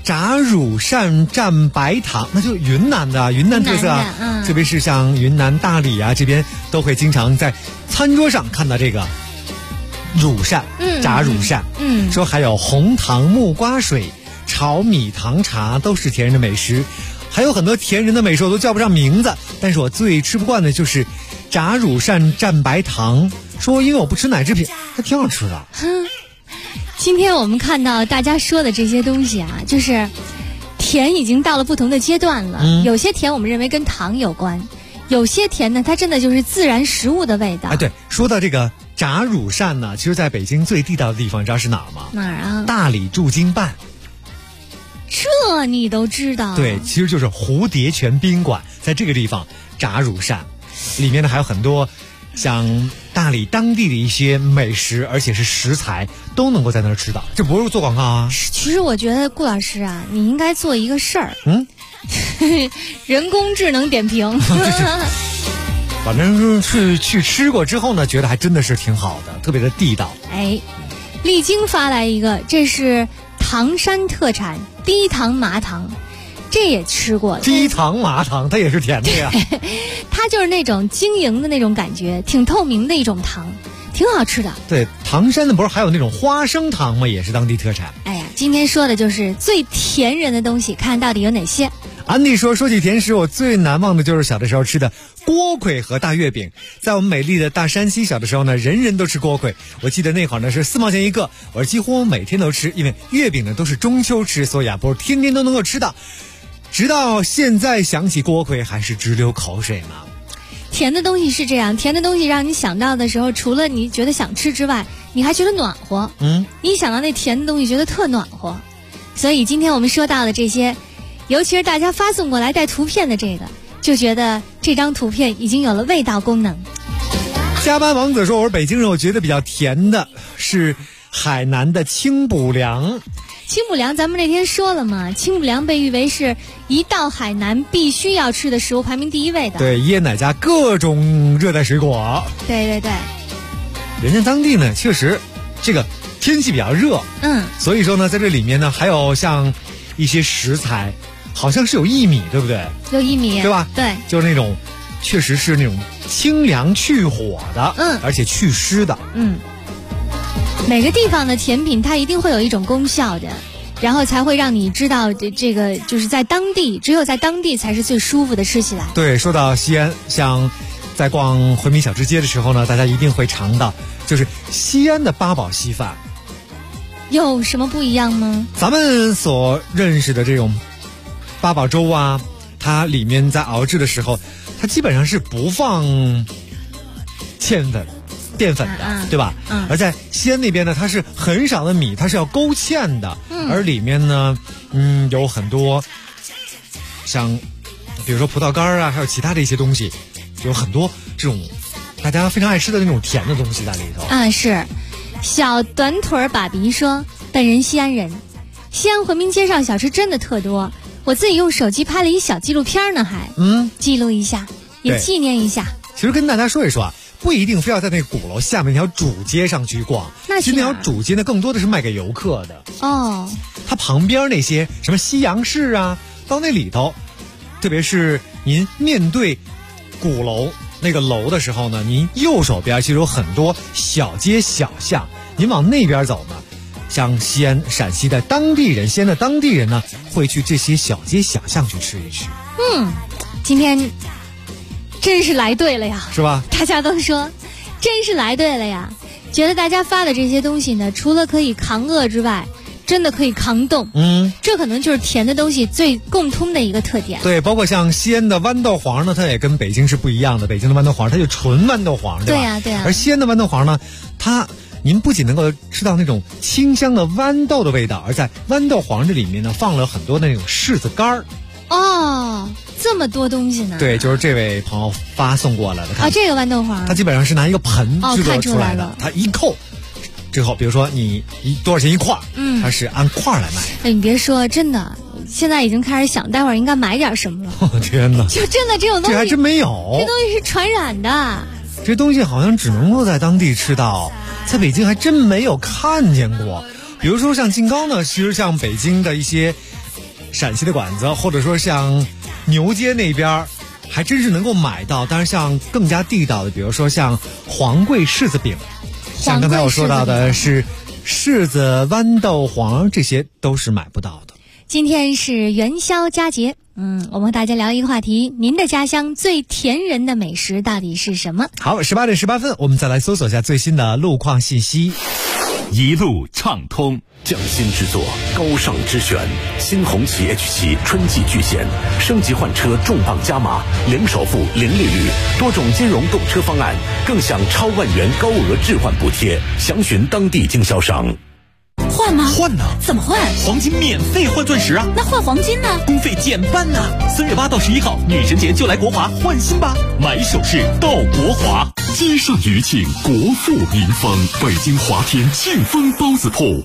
炸乳扇蘸白糖，那就云南的云南特色啊，特别是像云南大理啊这边，都会经常在餐桌上看到这个乳扇，炸乳扇。说还有红糖木瓜水、炒米糖茶，都是甜人的美食。还有很多甜人的美食我都叫不上名字，但是我最吃不惯的就是炸乳扇蘸白糖。说因为我不吃奶制品，还挺好吃的。 今天我们看到大家说的这些东西啊，就是甜已经到了不同的阶段了。有些甜我们认为跟糖有关，有些甜呢它真的就是自然食物的味道。 对，说到这个炸乳扇呢，其实在北京最地道的地方，知道是哪儿吗？ 哪儿啊？ 大理驻京办。 这你都知道？ 对，其实就是蝴蝶泉宾馆，在这个地方炸乳扇，里面呢还有很多像大理当地的一些美食，而且是食材都能够在那儿吃到。这不是做广告啊。 其实我觉得顾老师啊，你应该做一个事儿，人工智能点评。 反正是去吃过之后呢，觉得还真的是挺好的，特别的地道。 丽晶发来一个，这是唐山特产低糖麻糖，这也吃过了。 低糖麻糖它也是甜的呀。 它就是那种晶莹的那种感觉，挺透明的一种糖，挺好吃的。 对，唐山的不是还有那种花生糖吗？也是当地特产。 今天说的就是最甜人的东西，看到底有哪些。 安迪说起甜食，我最难忘的就是小的时候吃的锅盔和大月饼。在我们美丽的大山西，小的时候呢，人人都吃锅盔。我记得那会儿呢是4毛钱一个，我几乎每天都吃，因为月饼呢都是中秋吃，所以不是天天都能够吃到。直到现在想起锅盔，还是直流口水呢。 甜的东西是这样，甜的东西让你想到的时候，除了你觉得想吃之外，你还觉得暖和。你想到那甜的东西，觉得特暖和。所以今天我们说到的这些，尤其是大家发送过来带图片的这个，就觉得这张图片已经有了味道功能。 加班王子说，我是北京人，我觉得比较甜的是海南的清补凉。 清补凉咱们那天说了嘛，清补凉被誉为是一到海南必须要吃的食物，排名第1位的。 对，椰奶加各种热带水果。 对， 人家当地呢确实这个天气比较热，所以说呢在这里面呢还有像一些食材，好像是有薏米，对不对？ 有薏米， 对吧？ 对， 就是那种确实是那种清凉去火的，而且祛湿的。 每个地方的甜品它一定会有一种功效的，然后才会让你知道这个就是在当地，只有在当地才是最舒服的吃起来。 对，说到西安，像在逛回民小吃街的时候呢，大家一定会尝到就是西安的八宝稀饭。 有什么不一样吗？ 咱们所认识的这种八宝粥啊，它里面在熬制的时候，它基本上是不放淀粉的，对吧？而在西安那边呢，它是很少的米，它是要勾芡的，而里面呢，有很多像比如说葡萄干啊，还有其他的一些东西，有很多这种大家非常爱吃的那种甜的东西在里头。 是。小短腿爸比说，本人西安人，西安回民街上小吃真的特多，我自己用手机拍了一小纪录片呢，还记录一下，也纪念一下。 其实跟大家说一说啊，不一定非要在那鼓楼下面那条主街上去逛，其实那条主街呢更多的是卖给游客的。它旁边那些什么西洋式啊，到那里头，特别是您面对鼓楼那个楼的时候呢，您右手边其实有很多小街小巷，您往那边走呢，像西安陕西的当地人，西安的当地人呢会去这些小街小巷去吃一吃。 今天真是来对了呀， 是吧？ 大家都说真是来对了呀，觉得大家发的这些东西呢，除了可以扛饿之外，真的可以扛冻。这可能就是甜的东西最共通的一个特点。 对，包括像西安的豌豆黄呢，它也跟北京是不一样的。北京的豌豆黄它就纯豌豆黄，对吧？ 对呀。 而西安的豌豆黄呢，您不仅能够吃到那种清香的豌豆的味道，而在豌豆黄这里面呢，放了很多的那种柿子干儿。 这么多东西呢？ 对，就是这位朋友发送过来的。 这个豌豆黄， 它基本上是拿一个盆制作出来的，它一扣之后，比如说你多少钱一块，它是按块来卖。 你别说，真的，现在已经开始想待会儿应该买点什么了。 天哪！ 就真的这种东西， 这还真没有。 这东西是传染的。 这东西好像只能够在当地吃到，在北京还真没有看见过。比如说像晋高呢，其实像北京的一些陕西的馆子，或者说像牛街那边还真是能够买到。当然像更加地道的，比如说像黄桂柿子饼，像刚才我说到的是柿子豌豆黄，这些都是买不到的。 今天是元宵佳节，我们和大家聊一个话题，您的家乡最甜人的美食到底是什么？ 好，18点18分，我们再来搜索一下最新的路况信息。 一路畅通，匠心制作，高尚之选，新红旗 H7春季巨献，升级换车重磅加码，零首付零利率，多种金融购车方案，更享超万元高额置换补贴，详询当地经销商。 换吗？ 换呢？ 怎么换？黄金免费换钻石啊！那换黄金呢？工费减半呢！3月8到11号，女神节就来国华换新吧！买首饰到国华。 街上余庆，国富民丰，北京华天庆丰包子铺。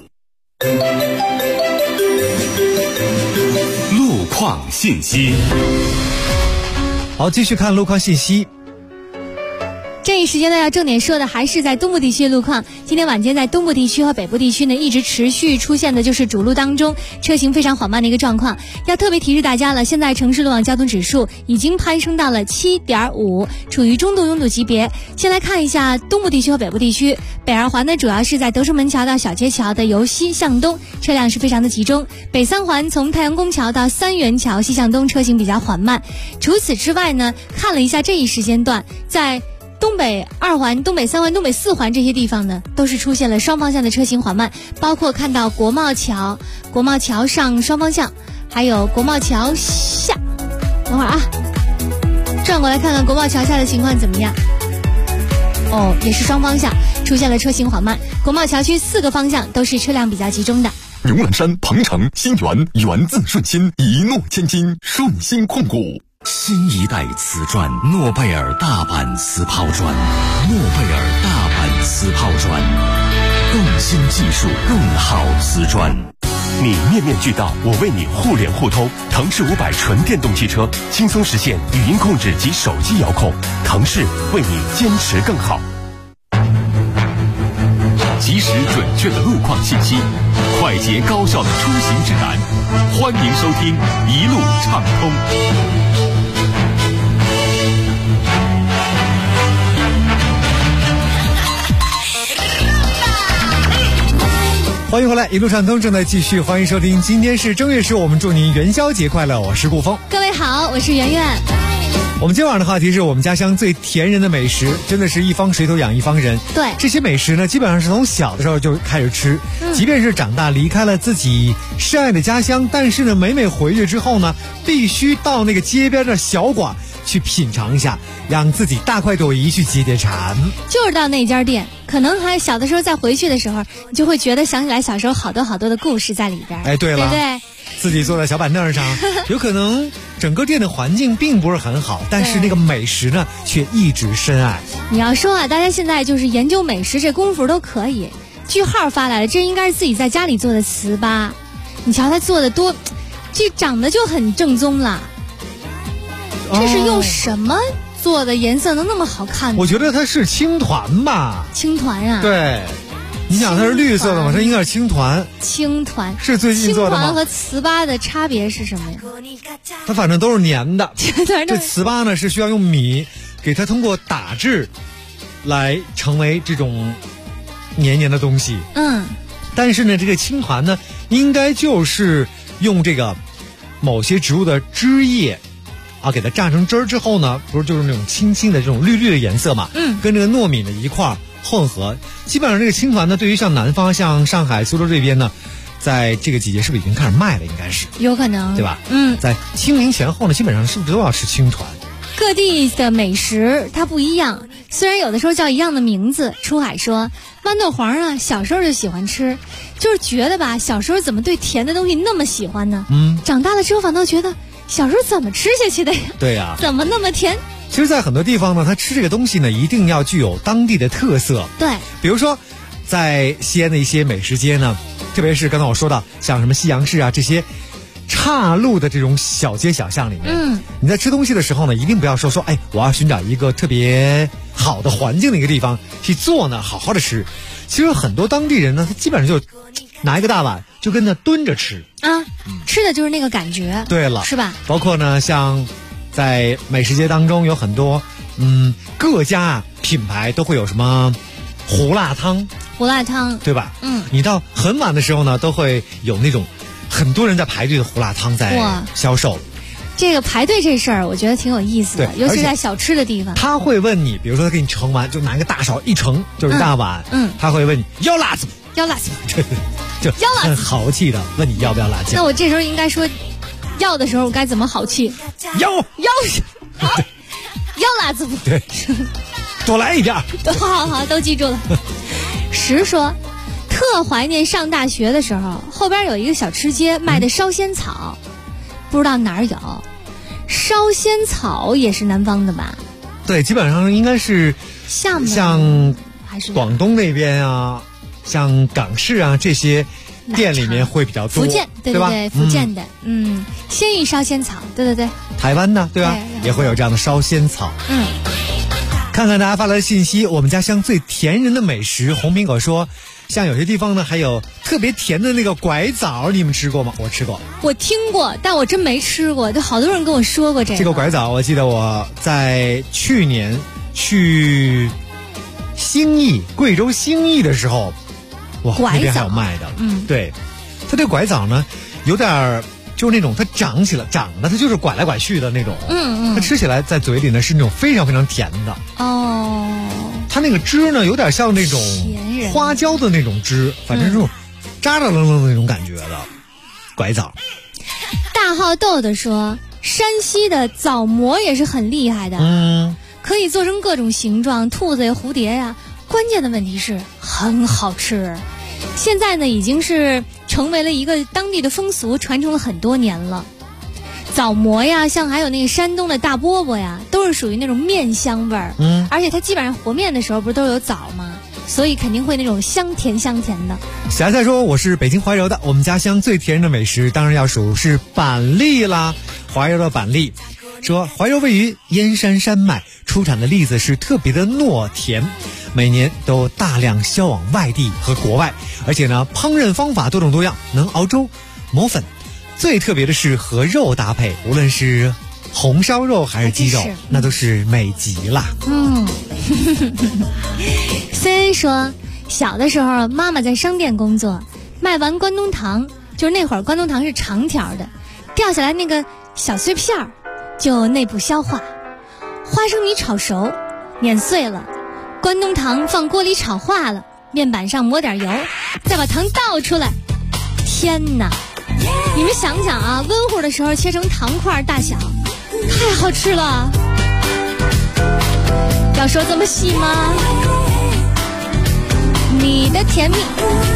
路况信息。 好，继续看路况信息。 这一时间呢，要重点说的还是在东部地区的路况。今天晚间在东部地区和北部地区呢，一直持续出现的就是主路当中车行非常缓慢的一个状况。要特别提示大家了，现在城市路网交通指数已经攀升到了7.5，处于中度拥堵级别。先来看一下东部地区和北部地区，北二环呢主要是在德胜门桥到小街桥的由西向东，车辆是非常的集中。北三环从太阳宫桥到三元桥西向东车行比较缓慢。除此之外呢，看了一下这一时间段，在东北二环、东北三环、东北四环这些地方呢，都是出现了双方向的车行缓慢，包括看到国贸桥上双方向，还有国贸桥下。等会儿啊，转过来看看国贸桥下的情况怎么样？也是双方向出现了车行缓慢，国贸桥区4个方向都是车辆比较集中的。 牛栏山、鹏城、新源，源自顺心，一诺千金，顺心控股。 新一代瓷砖，诺贝尔大阪瓷抛砖，诺贝尔大阪瓷抛砖，更新技术，更好瓷砖。 你面面俱到，我为你互联互通。腾势500纯电动汽车，轻松实现语音控制及手机遥控。腾势为你坚持更好。及时准确的路况信息，快捷高效的出行指南。欢迎收听一路畅通。 欢迎回来，一路畅通正在继续，欢迎收听。今天是正月10，我们祝您元宵节快乐。我是顾峰， 各位好，我是圆圆。 我们今晚的话题是我们家乡最甜人的美食，真的是一方水土养一方人。 对， 这些美食呢，基本上是从小的时候就开始吃，即便是长大离开了自己深爱的家乡，但是呢，每回去之后呢，必须到那个街边的小馆去品尝一下，让自己大快朵颐，去解解馋。 就是到那家店，可能还小的时候再回去的时候，你就会觉得想起来小时候好多好多的故事在里边。 哎，对了， 对不对？ 自己坐在小板凳上，有可能整个店的环境并不是很好，但是那个美食呢，却一直深爱。 你要说啊，大家现在就是研究美食这功夫都可以。句号发来了，这应该是自己在家里做的糍粑，你瞧他做的多，这长得就很正宗了。这是用什么做的？颜色能那么好看？ 我觉得它是青团吧。 青团啊？ 对。你想它是绿色的吗？它应该是青团。 青团是最近做的吗？ 青团和糍粑的差别是什么呀？ 它反正都是粘的。这糍粑呢是需要用米给它通过打制来成为这种黏黏的东西。但是呢，这个青团呢，应该就是用这个某些植物的枝叶啊，给它榨成汁儿之后呢，不是就是那种青青的这种绿绿的颜色嘛？跟这个糯米呢一块儿混合。基本上这个青团呢，对于像南方，像上海、苏州这边呢，在这个季节是不是已经开始卖了？应该是有可能， 对吧？在清明前后呢，基本上是不是都要吃青团？ 各地的美食它不一样，虽然有的时候叫一样的名字。出海说豌豆黄啊，小时候就喜欢吃，就是觉得吧，小时候怎么对甜的东西那么喜欢呢？长大了之后反倒觉得小时候怎么吃下去的呀？ 对呀， 怎么那么甜？ 其实，在很多地方呢，它吃这个东西呢，一定要具有当地的特色。 对， 比如说，在西安的一些美食街呢，特别是刚才我说到，像什么西洋市啊这些岔路的这种小街小巷里面，你在吃东西的时候呢，一定不要说，哎，我要寻找一个特别好的环境的一个地方去坐呢，好好的吃。其实很多当地人呢，他基本上就拿一个大碗就跟那蹲着吃啊，吃的就是那个感觉。 对了， 是吧？ 包括呢，像在美食街当中有很多各家品牌都会有什么胡辣汤，对吧？你到很晚的时候呢，都会有那种很多人在排队的胡辣汤在销售。 这个排队这事儿，我觉得挺有意思的，尤其在小吃的地方。 他会问你，比如说他给你盛完，就拿一个大勺一盛就是一大碗，他会问你要辣子不？ 要辣子不？ 就很豪气的问你要不要辣酱。 那我这时候应该说，要的时候该怎么豪气？ 要辣子不？ 对，多来一点。 好，都记住了。实说，特怀念上大学的时候，后边有一个小吃街卖的烧仙草。不知道哪儿有，烧仙草也是南方的吧？ 对，基本上应该是像广东那边啊，像港式啊这些店里面会比较多。 福建，对吧？福建的，鲜芋烧仙草，对。 台湾的，对吧？也会有这样的烧仙草。看看大家发来的信息，我们家乡最甜人的美食，红苹果说。像有些地方呢，还有特别甜的那个拐枣，你们吃过吗？我吃过， 我听过，但我真没吃过。就好多人跟我说过这个拐枣。我记得我在去年去贵州兴义的时候，哇，那边还有卖的。对，它这个拐枣呢，有点就是那种它长的它就是拐来拐去的那种。它吃起来在嘴里呢是那种非常非常甜的。它那个汁呢，有点像那种花椒的那种汁，反正是扎扎愣愣的那种感觉的拐枣。 大号豆的说，山西的枣馍也是很厉害的，可以做成各种形状，兔子呀、蝴蝶呀。关键的问题是很好吃。现在呢，已经是成为了一个当地的风俗，传承了很多年了。枣馍呀，像还有那个山东的大饽饽呀，都是属于那种面香味儿。而且它基本上和面的时候不是都有枣吗？所以肯定会那种香甜的。 小菜说，我是北京怀柔的，我们家乡最甜人的美食当然要数是板栗啦。怀柔的板栗说，怀柔位于燕山山脉，出产的栗子是特别的糯甜，每年都大量销往外地和国外，而且呢，烹饪方法多种多样，能熬粥、磨粉。最特别的是和肉搭配，无论是红烧肉还是鸡肉，那都是美极了。 虽然说小的时候妈妈在商店工作，卖完关东糖，就是那会儿关东糖是长条的，掉下来那个小碎片儿就内部消化，花生米炒熟碾碎了，关东糖放锅里炒化了，面板上抹点油，再把糖倒出来。天哪，你们想想啊，温乎的时候切成糖块大小，太好吃了。要说这么细吗？你的甜蜜。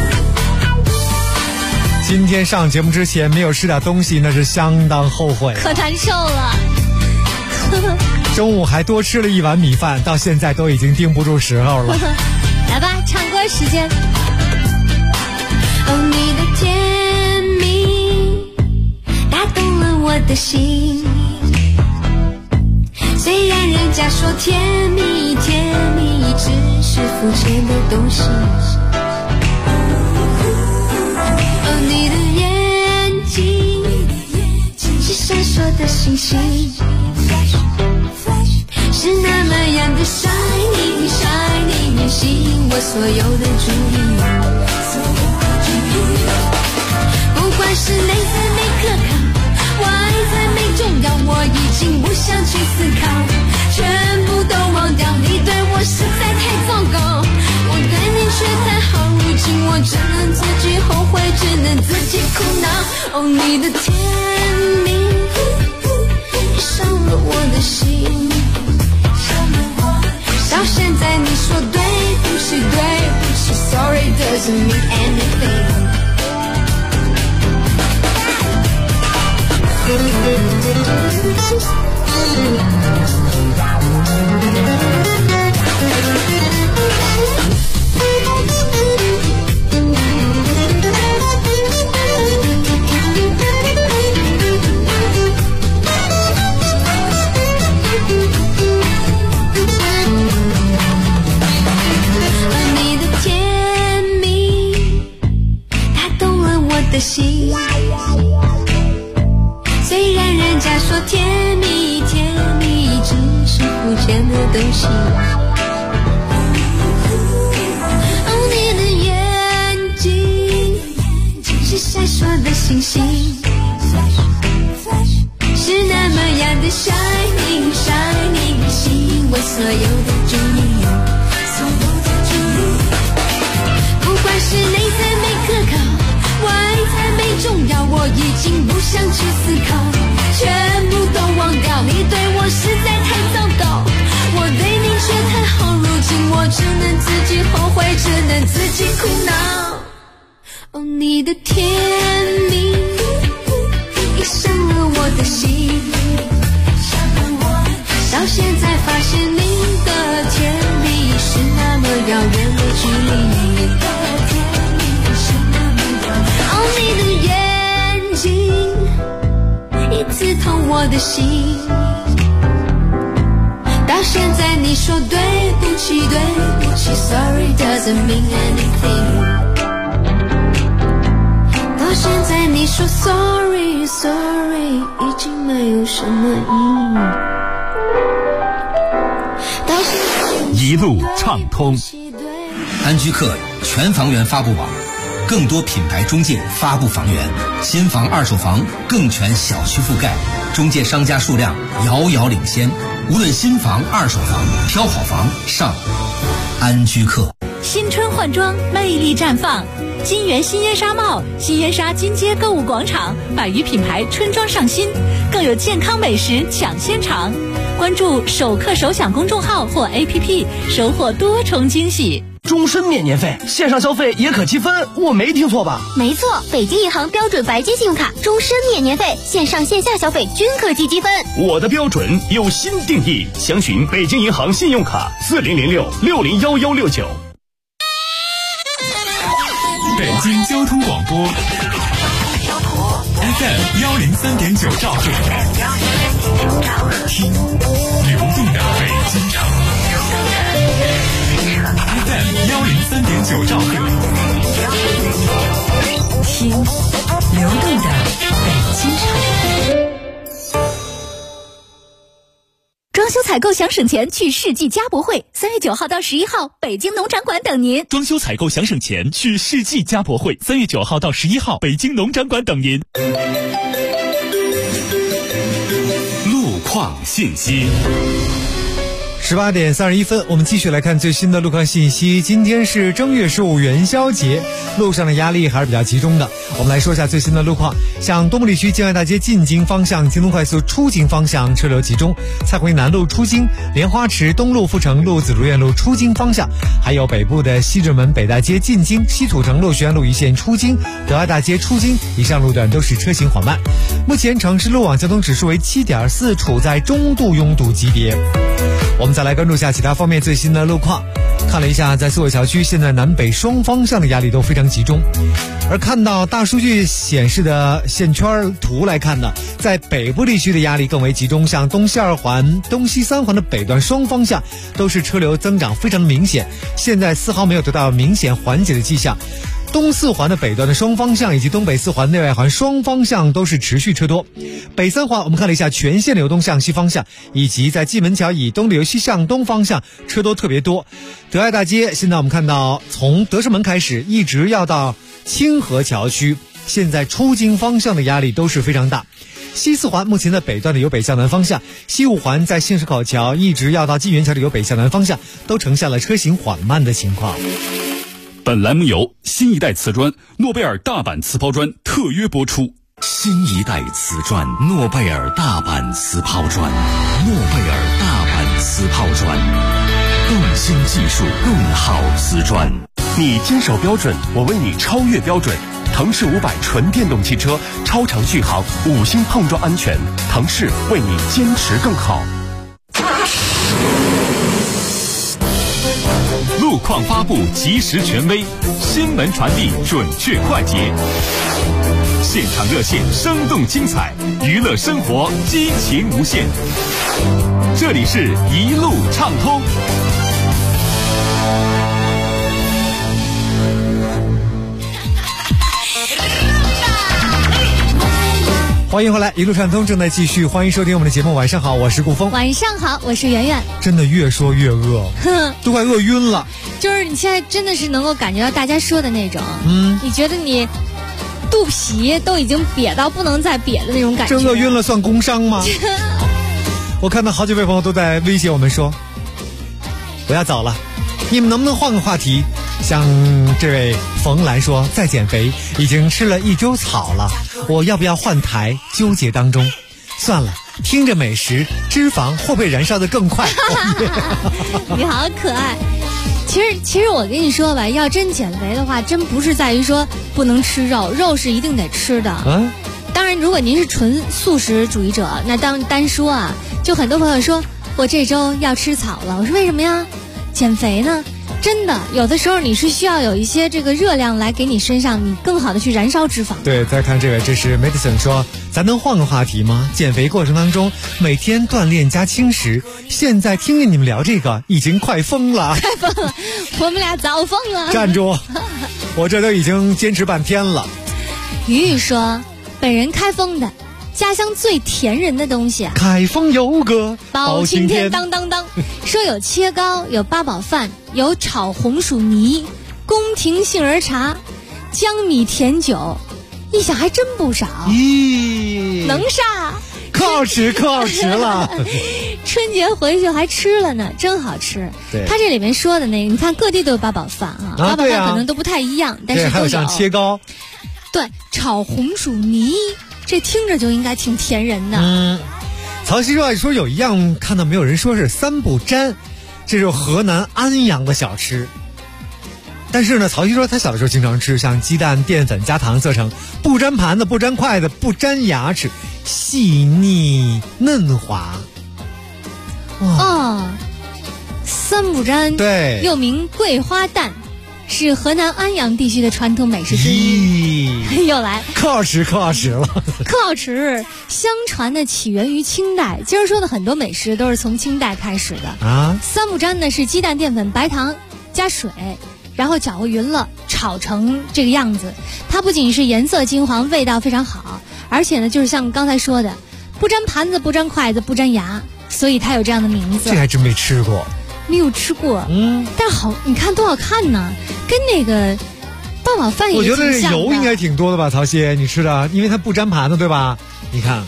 今天上节目之前没有吃点东西，那是相当后悔， 可难受了。 中午还多吃了一碗米饭，到现在都已经盯不住时候了。 来吧，唱歌时间。 哦，你的甜蜜打动了我的心，虽然人家说甜蜜甜蜜只是肤浅的东西。哦，你的眼睛是闪烁的星星，是那么样的 shining shining， 吸引我所有的注意。不管是内在美可靠，外在美重要，我已经不想去思考，全部都忘掉。你对我实在太糟糕，我对你却太好，如今我只能自己后悔，只能自己苦恼。哦，你的甜蜜伤了我的心，到现在你说对不起对不起 Sorry doesn't mean anything。你的甜蜜息。哦，你的眼睛是闪烁的星星，是那么样的 shining shining， 吸引我所有的注意。不管是内在美可靠，外在美重要，我已经不想去思考，全部都忘掉，你对我实在太糟糕，我对你却太好，如今我只能自己后悔，只能自己苦恼。哦，你的甜蜜已伤了我的心，到现在发现你的甜蜜是那么遥远的距离。哦，你的眼睛已刺痛我的心，到现在你说对不起对不起 Sorry doesn't mean anything， 到现在你说 Sorry Sorry 已经没有什么意义。 一路畅通， 安居客全房源发布网，更多品牌中介发布房源，新房二手房更全小区覆盖，中介商家数量遥遥领先，无论新房二手房，挑好房上安居客。 新春换装，魅力绽放。金源新烟纱帽、新烟纱金街购物广场，100余品牌春装上新，更有健康美食抢先尝。关注首客首享公众号或 APP， 收获多重惊喜。 终身免年费，线上消费也可积分，我没听错吧？ 没错，北京银行标准白金信用卡终身免年费，线上线下消费均可积积分。 我的标准有新定义，详询北京银行信用卡4006601169。 北京交通广播 FM 103.9兆赫，听流动的北京城。FM 103.9兆赫， 听流动的北京城。 装修采购想省钱，去世纪家博会，3月9号到11号，北京农展馆等您。 装修采购想省钱，去世纪家博会，3月9号到11号，北京农展馆等您。 路况信息。 18点31分，我们继续来看最新的路况信息。今天是正月15元宵节，路上的压力还是比较集中的。我们来说一下最新的路况。像东部地区静安大街进京方向、京东快速出京方向车流集中，蔡回南路出京、莲花池东路阜成路、紫竹院路出京方向，还有北部的西直门北大街进京、西土城路学院路一线出京、德爱大街出京，以上路段都是车行缓慢。目前城市路网交通指数为7.4，处在中度拥堵级别。我们再来关注一下其他方面最新的路况。看了一下，在四惠桥区现在南北双方向的压力都非常集中，而看到大数据显示的线圈图来看呢，在北部地区的压力更为集中，像东西2环、东西3环的北段双方向都是车流增长非常的明显，现在丝毫没有得到明显缓解的迹象。东4环的北段的双方向以及东北4环内外环双方向都是持续车多。北3环我们看了一下，全线流动向西方向以及在蓟门桥以东的由西向东方向车多特别多。德爱大街现在我们看到从德胜门开始一直要到清河桥区，现在出京方向的压力都是非常大。西4环目前的北段的由北向南方向，西5环在新市口桥一直要到纪元桥的由北向南方向都呈现了车行缓慢的情况。 本栏目由新一代瓷砖诺贝尔大阪瓷抛砖特约播出。新一代瓷砖诺贝尔大阪瓷抛砖，诺贝尔大阪瓷抛砖，更新技术，更好瓷砖。 你坚守标准，我为你超越标准。腾势500纯电动汽车，超长续航，5星碰撞安全，腾势为你坚持更好。 路况发布及时权威，新闻传递准确快捷，现场热线生动精彩，娱乐生活激情无限。这里是一路畅通。 欢迎回来，一路畅通正在继续，欢迎收听我们的节目。晚上好，我是顾峰。 晚上好，我是圆圆。 真的越说越饿，都快饿晕了。 就是你现在真的是能够感觉到大家说的那种，你觉得你肚皮都已经瘪到不能再瘪的那种感觉。 真饿晕了算工伤吗？我看到好几位朋友都在威胁我们说，不要走了，你们能不能换个话题？像这位冯兰说，在减肥，已经吃了1周草了，我要不要换台？纠结当中，算了，听着美食，脂肪会不会燃烧得更快？ 你好可爱。其实我跟你说吧，要真减肥的话，真不是在于说不能吃肉，肉是一定得吃的。当然，如果您是纯素食主义者，那单说啊，就很多朋友说我这周要吃草了，我说为什么呀？减肥呢？真的，有的时候你是需要有一些这个热量来给你身上，你更好的去燃烧脂肪。 对，再看这位，这是 Medicine 说，咱能换个话题吗？减肥过程当中每天锻炼加轻食，现在听见你们聊这个，已经快疯了。 快疯了，我们俩早疯了。 站住！我这都已经坚持半天了。 于宇说，本人开封的。家乡最甜人的东西啊， 开封有个包青天当当当，说有切糕，有八宝饭，有炒红薯泥，宫廷杏仁茶，江米甜酒，一想还真不少。 咦， 能啥？ 可好吃了。 春节回去还吃了呢，真好吃。 对， 他这里面说的那个，你看各地都有八宝饭啊，八宝饭可能都不太一样，但是都有。 还有像切糕， 对，炒红薯泥。这听着就应该挺甜人的。 曹希说有一样看到没有人说是三不沾，这是河南安阳的小吃。但是呢，曹希说他小的时候经常吃，像鸡蛋、淀粉加糖做成，不沾盘子、不沾筷子、不沾牙齿，细腻嫩滑。 三不沾， 对， 又名桂花蛋。是河南安阳地区的传统美食之一。又来， 可好吃了。可好吃，相传的起源于清代。今儿说的很多美食都是从清代开始的啊。三不沾呢是鸡蛋、淀粉、白糖加水，然后搅和匀了，炒成这个样子。它不仅是颜色金黄，味道非常好，而且呢就是像刚才说的，不沾盘子、不沾筷子、不沾牙，所以它有这样的名字。 这还真没吃过。 没有吃过，但好，你看多好看呢，跟那个八宝饭也挺像的。 我觉得油应该挺多的吧，曹希，你吃的，因为它不沾盘子，对吧？你看，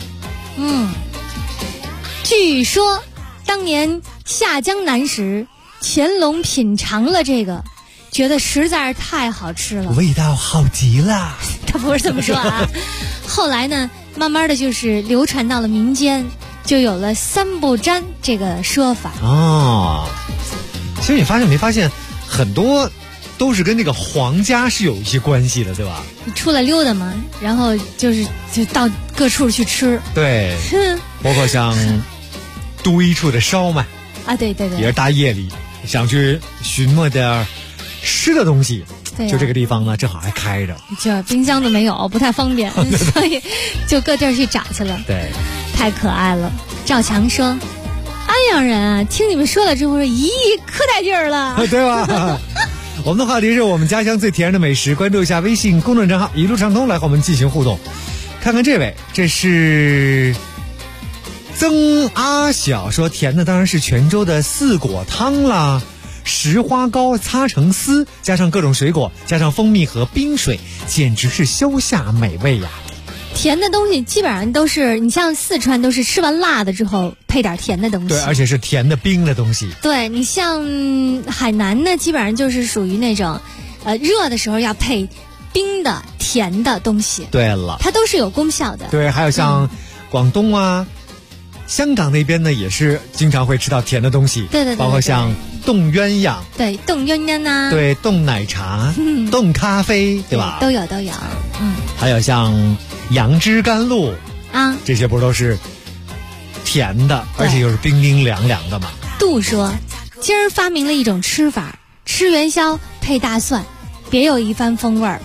据说当年下江南时，乾隆品尝了这个，觉得实在是太好吃了， 味道好极了。 他不是这么说啊。后来呢，慢慢的就是流传到了民间，就有了三不沾这个说法。 其实你发现没发现，很多都是跟这个皇家是有一些关系的，对吧？ 你出来溜达嘛，然后就到各处去吃。 对，包括像堆处的烧麦啊，对， 也是大夜里想去寻摸点吃的东西，就这个地方呢正好还开着， 就冰箱都没有，不太方便，所以就各地儿去找去了。 对， 太可爱了。赵强说，安阳人啊，听你们说了之后说，咦，可带劲儿了， 对吧？我们的话题是我们家乡最甜人的美食，关注一下微信公众账号一路畅通，来和我们进行互动。看看这位，这是曾阿晓说，甜的当然是泉州的四果汤啦，石花糕擦成丝，加上各种水果，加上蜂蜜和冰水，简直是消夏美味呀。 甜的东西基本上都是，你像四川都是吃完辣的之后配点甜的东西， 对，而且是甜的冰的东西。 对，你像海南呢，基本上就是属于那种，热的时候要配冰的甜的东西。 对了， 它都是有功效的。 对，还有像广东啊、香港那边呢，也是经常会吃到甜的东西。 对， 包括像冻鸳鸯， 对，冻鸳鸯呐， 对，冻奶茶，冻咖啡，对吧？ 都有。 还有像杨枝甘露啊， 这些不都是甜的，而且又是冰冰凉凉的嘛。 杜说，今儿发明了一种吃法，吃元宵配大蒜，别有一番风味儿。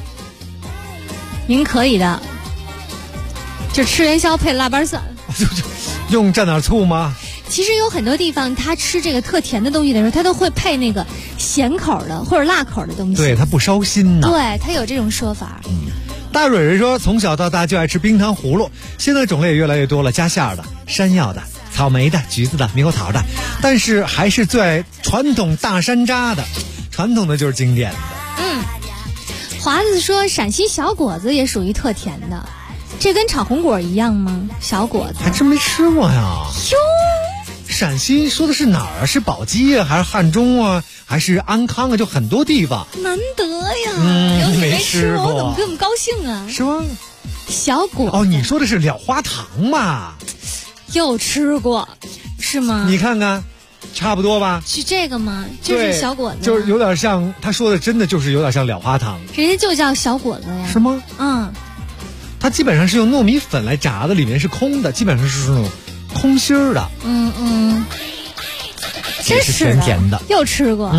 您可以的，就吃元宵配腊八蒜， 用蘸点醋吗？ 其实有很多地方，他吃这个特甜的东西的时候，他都会配那个咸口的或者辣口的东西。 对，它不烧心呢。 对，他有这种说法。 大蕊蕊说，从小到大就爱吃冰糖葫芦，现在种类也越来越多了，加馅儿的、山药的、草莓的、橘子的、猕猴桃的，但是还是最爱传统大山楂的，传统的就是经典的。 华子说，陕西小果子也属于特甜的，这跟炒红果一样吗？小果子还真没吃过呀。 哟， 陕西说的是哪儿啊？是宝鸡啊，还是汉中啊，还是安康啊？就很多地方。 难得呀， 没吃过， 我怎么这么高兴啊？ 是吗？ 小果子哦，你说的是了花糖嘛？ 有吃过，是吗？ 你看看，差不多吧？ 是这个吗？就是小果子， 就是有点像他说的，真的就是有点像了花糖。 人家就叫小果子呀？ 是吗？ 嗯， 它基本上是用糯米粉来炸的，里面是空的，基本上是那种空心儿的。 真是甜甜的， 又吃过。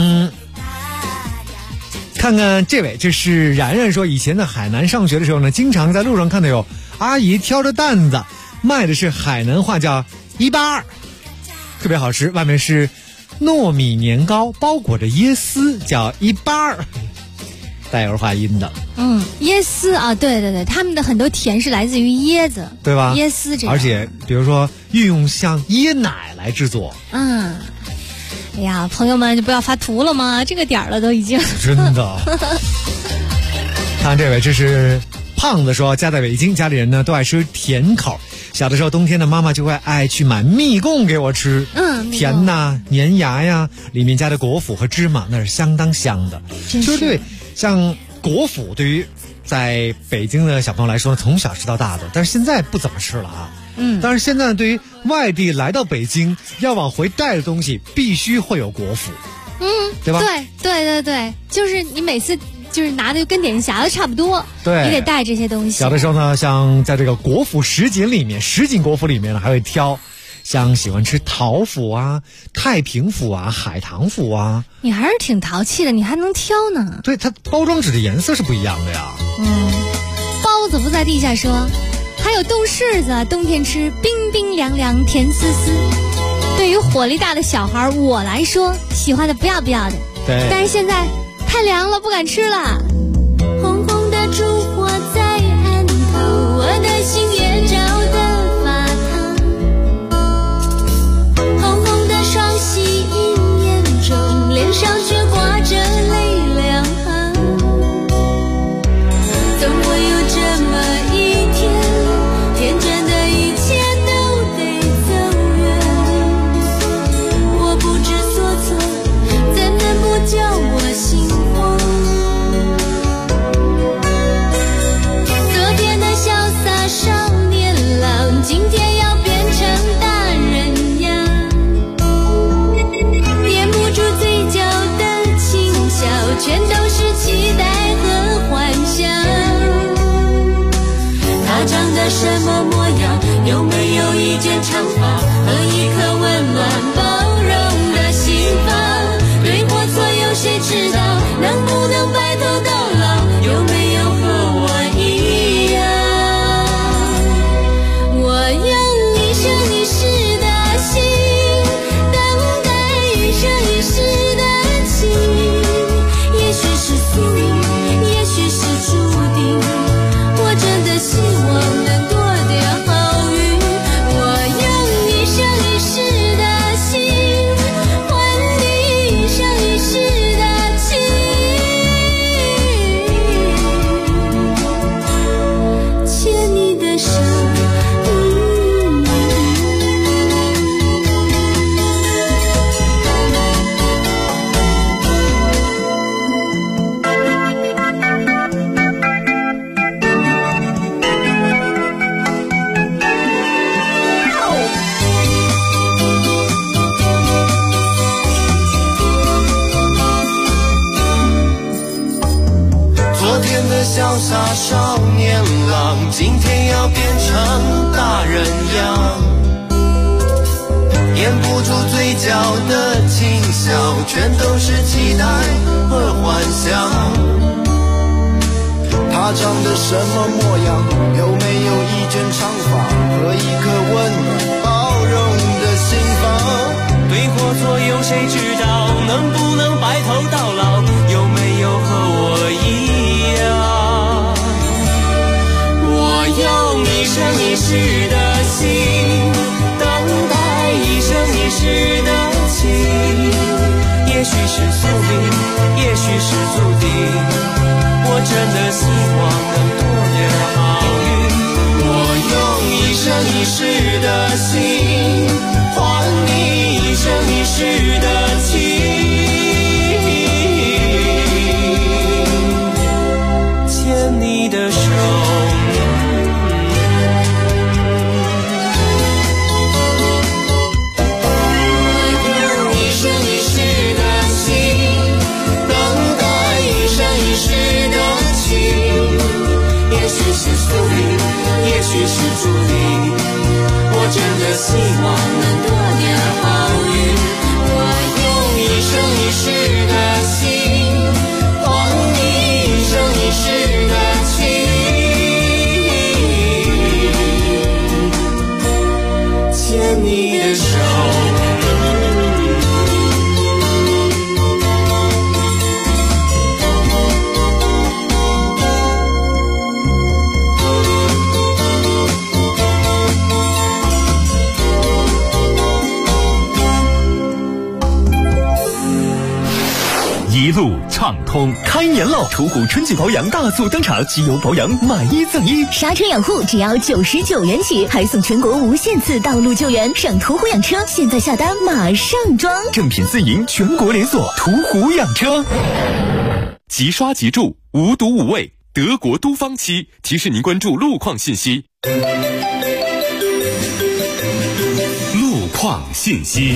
看看这位，这是然然说，以前在海南上学的时候呢，经常在路上看到有阿姨挑着担子卖的是海南话叫182，特别好吃，外面是糯米年糕包裹着椰丝，叫182，带儿化音的。 椰丝啊，对，他们的很多甜是来自于椰子， 对吧？ 椰丝这样， 而且比如说运用像椰奶来制作。 哎呀，朋友们就不要发图了吗？这个点儿了都已经。 真的。看这位，这是胖子说，家在北京，家里人呢都爱吃甜口。小的时候冬天呢，妈妈就会爱去买蜜供给我吃。甜呐，粘牙呀，里面加的果脯和芝麻，那是相当香的。就是对，像果脯对于在北京的小朋友来说，从小吃到大的，但是现在不怎么吃了啊。但是现在对于外地来到北京要往回带的东西，必须会有果脯。对吧？ 对，就是你每次就是拿的就跟点心匣子差不多， 对， 你得带这些东西。 小的时候呢，像在这个果脯什锦里面，什锦果脯里面呢，还会挑，像喜欢吃桃脯啊、太平脯啊、海棠脯啊。 你还是挺淘气的，你还能挑呢。 对，它包装纸的颜色是不一样的呀。 包子不在地下说，还有冻柿子，冬天吃冰冰凉凉，甜丝丝。对于火力大的小孩我来说，喜欢的不要的。 对， 但是现在太凉了，不敢吃了。 红红的烛火在案头，我的心也照得发烫。红红的双喜映眼中，脸上却挂着泪两行。总会有这么一天，天真的一切都得走远。我不知所措，怎能不叫我心慌？昨天的潇洒少年郎，今天要变成大人样。掩不住嘴角的轻笑，全都是期待和幻想。他长得什么模样？有没有一卷长发和一颗温暖包容的心房？对或错有谁知道？能不能白头到老？有没有和我一样？我用一生一世的心，等待一生一世的情。也许是宿命，也许是注定，我真的希望能多点好运。我用一生一世的心，换你一生一世的情。牵你的手， 昨天的潇洒少年郎，今天要变成大人样。掩不住嘴角的轻笑，全都是期待和幻想。他长得什么模样？有没有一卷长发和一颗温暖包容的心房？对或错有谁知道？能不能白头到老？有没有和我一样？ 许是注定。我真的希望能多点好运，我用一生一世的心换你一生一世的情，牵你的手。也许是注定，我真的希望能多点好运，我用一生一世的心换你一生一世的情，牵你的手。 一路畅通， 开年了！途虎春季保养大促登场，机油保养买1赠1， 刹车养护只要99元起，还送全国无限次道路救援。上途虎养车，现在下单马上装。 正品自营，全国连锁，途虎养车。 即刷即住，无毒无味，德国都方漆提示您关注路况信息。路况信息。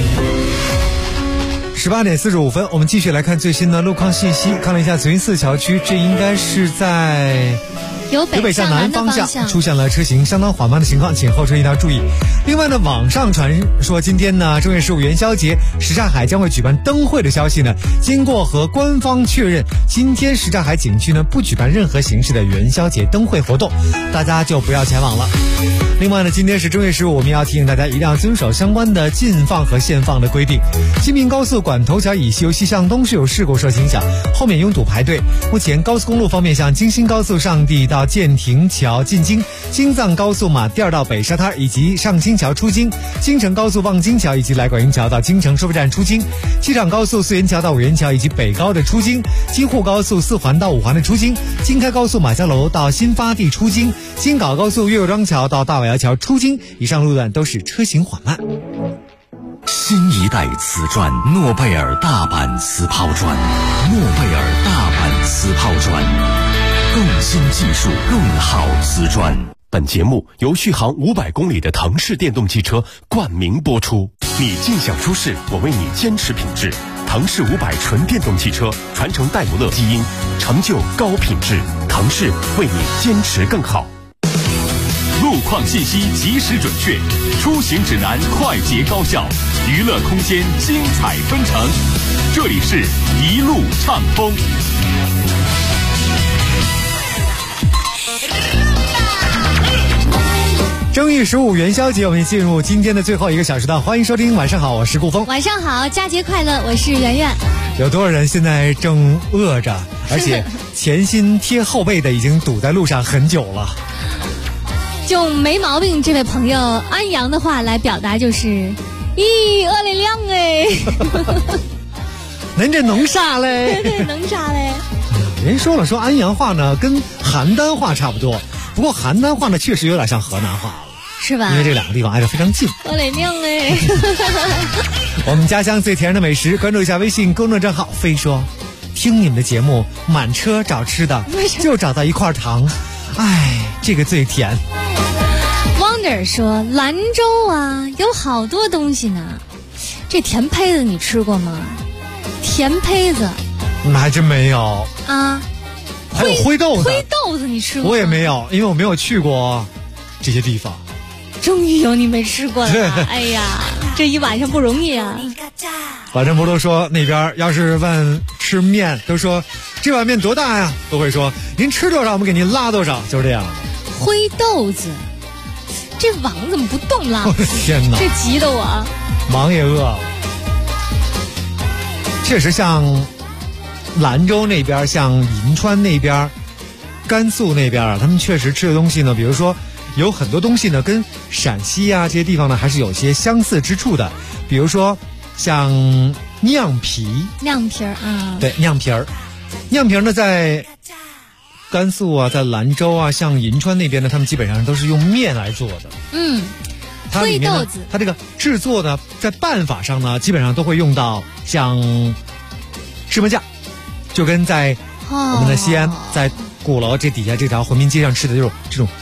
18点45分，我们继续来看最新的路况信息。看了一下紫云寺桥区，这应该是在由北向南方向出现了车行相当缓慢的情况，请后车一定要注意。另外呢，网上传说今天呢正月15元宵节，什刹海将会举办灯会的消息呢，经过和官方确认，今天什刹海景区呢不举办任何形式的元宵节灯会活动，大家就不要前往了。另外呢，今天是正月15，我们要提醒大家一定要遵守相关的禁放和限放的规定。新民高速管头桥以西由西向东是有事故受影响，后面拥堵排队。目前高速公路方面，像京新高速上地到建亭桥进京，京藏高速马甸到北沙滩以及上清桥出京，京承高速望京桥以及来广营桥到京承收费站出京，机场高速四元桥到五元桥以及北高的出京，京沪高速四环到五环的出京，京开高速马家楼到新发地出京，京港高速岳阳庄桥到大瓦窑桥出京，以上路段都是车行缓慢。 新一代瓷砖，诺贝尔大阪瓷抛砖，诺贝尔大阪瓷抛砖，更新技术，更好瓷砖。本节目由续航500公里的腾势电动汽车冠名播出。你尽享舒适，我为你坚持品质。腾势500纯电动汽车，传承戴姆勒基因，成就高品质。腾势为你坚持更好。 路况信息及时准确，出行指南快捷高效，娱乐空间精彩纷呈。这里是一路畅通。 正月15元宵节，我们进入今天的最后一个小时段，欢迎收听。晚上好，我是顾峰。 晚上好，佳节快乐，我是圆圆。 有多少人现在正饿着，而且前心贴后背的已经堵在路上很久了？ 就没毛病，这位朋友安阳的话来表达就是，咦，饿了亮哎， 恁这能啥嘞？ 对，能啥嘞？ 人说了，说安阳话呢跟邯郸话差不多，不过邯郸话呢确实有点像河南话了， 是吧？ 因为这两个地方挨得非常近。 饿了亮哎！ 我们家乡最甜的美食，关注一下微信公众账号飞说，听你们的节目满车找吃的，就找到一块糖，哎，这个最甜。 Wonder 说兰州啊有好多东西呢，这甜胚子你吃过吗？甜胚子还真没有啊。 还有灰豆子， 灰豆子你吃过吗？ 我也没有，因为我没有去过这些地方。 终于有你没吃过了，哎呀，这一晚上不容易啊。 反正不都说那边要是问吃面，都说这碗面多大呀？都会说您吃多少我们给您拉多少，就是这样。 灰豆子，这网怎么不动了？ 天哪， 这急得我。 忙也饿了。确实像兰州那边，像银川那边，甘肃那边啊，他们确实吃的东西呢，比如说有很多东西呢跟陕西啊这些地方呢还是有些相似之处的，比如说像酿皮儿啊，对，酿皮儿， 酿瓶呢，在甘肃啊，在兰州啊，像银川那边呢，他们基本上都是用面来做的。它里面呢，它这个制作呢，在办法上呢，基本上都会用到像芝麻酱，就跟在我们的西安，在鼓楼这底下这条回民街上吃的这种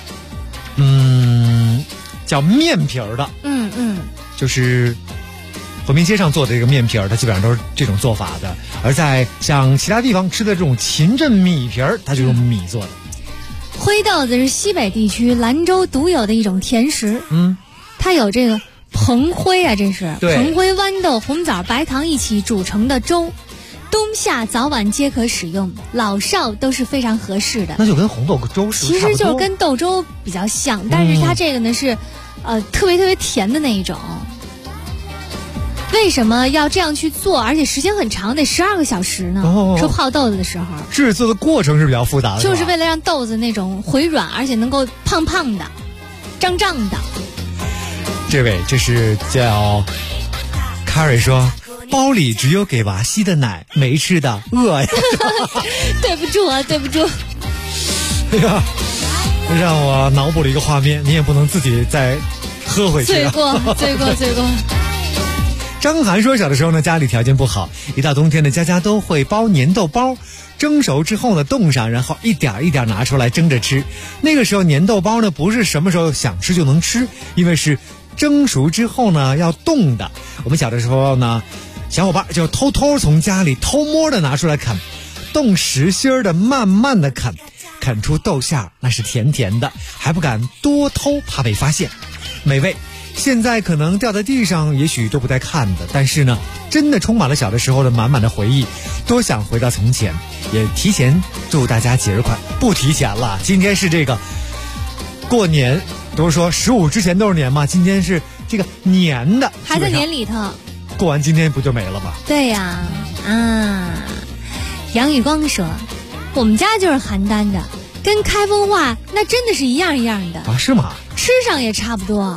叫面皮儿的，就是回民街上做的这个面皮儿，它基本上都是这种做法的。而在像其他地方吃的这种秦镇米皮儿，它就用米做的。 灰豆子是西北地区兰州独有的一种甜食，它有这个蓬灰啊，这是蓬灰、豌豆、红枣、白糖一起煮成的粥，冬夏早晚皆可使用，老少都是非常合适的。 那就跟红豆粥是其实就是跟豆粥比较像，但是它这个呢是特别甜的那一种。为什么要这样去做？而且时间很长，得12个小时呢。说泡豆子的时候， 制作的过程是比较复杂的， 就是为了让豆子那种回软，而且能够胖胖的、胀胀的。 这位这是叫卡瑞说，包里只有给娃吸的奶，没吃的，饿呀。 对不住啊，对不住。 哎呀，让我脑补了一个画面，你也不能自己再喝回去啊。 罪过。 张涵说，小的时候呢，家里条件不好，一到冬天呢，家都会包粘豆包，蒸熟之后呢，冻上，然后一点一点拿出来蒸着吃。那个时候粘豆包呢，不是什么时候想吃就能吃，因为是蒸熟之后呢要冻的。我们小的时候呢，小伙伴就偷偷从家里偷摸的拿出来啃，冻实心的慢慢的啃出豆馅，那是甜甜的，还不敢多偷，怕被发现，美味。现在可能掉在地上，也许都不带看的，但是呢，真的充满了小的时候的满满的回忆，多想回到从前。也提前祝大家节日快，不提前了，今天是这个过年，都是说15之前都是年嘛，今天是这个年的， 还在年里头， 过完今天不就没了吗？ 对呀，杨宇光说，我们家就是邯郸的，跟开封话那真的是一样一样的啊？是吗？ 吃上也差不多。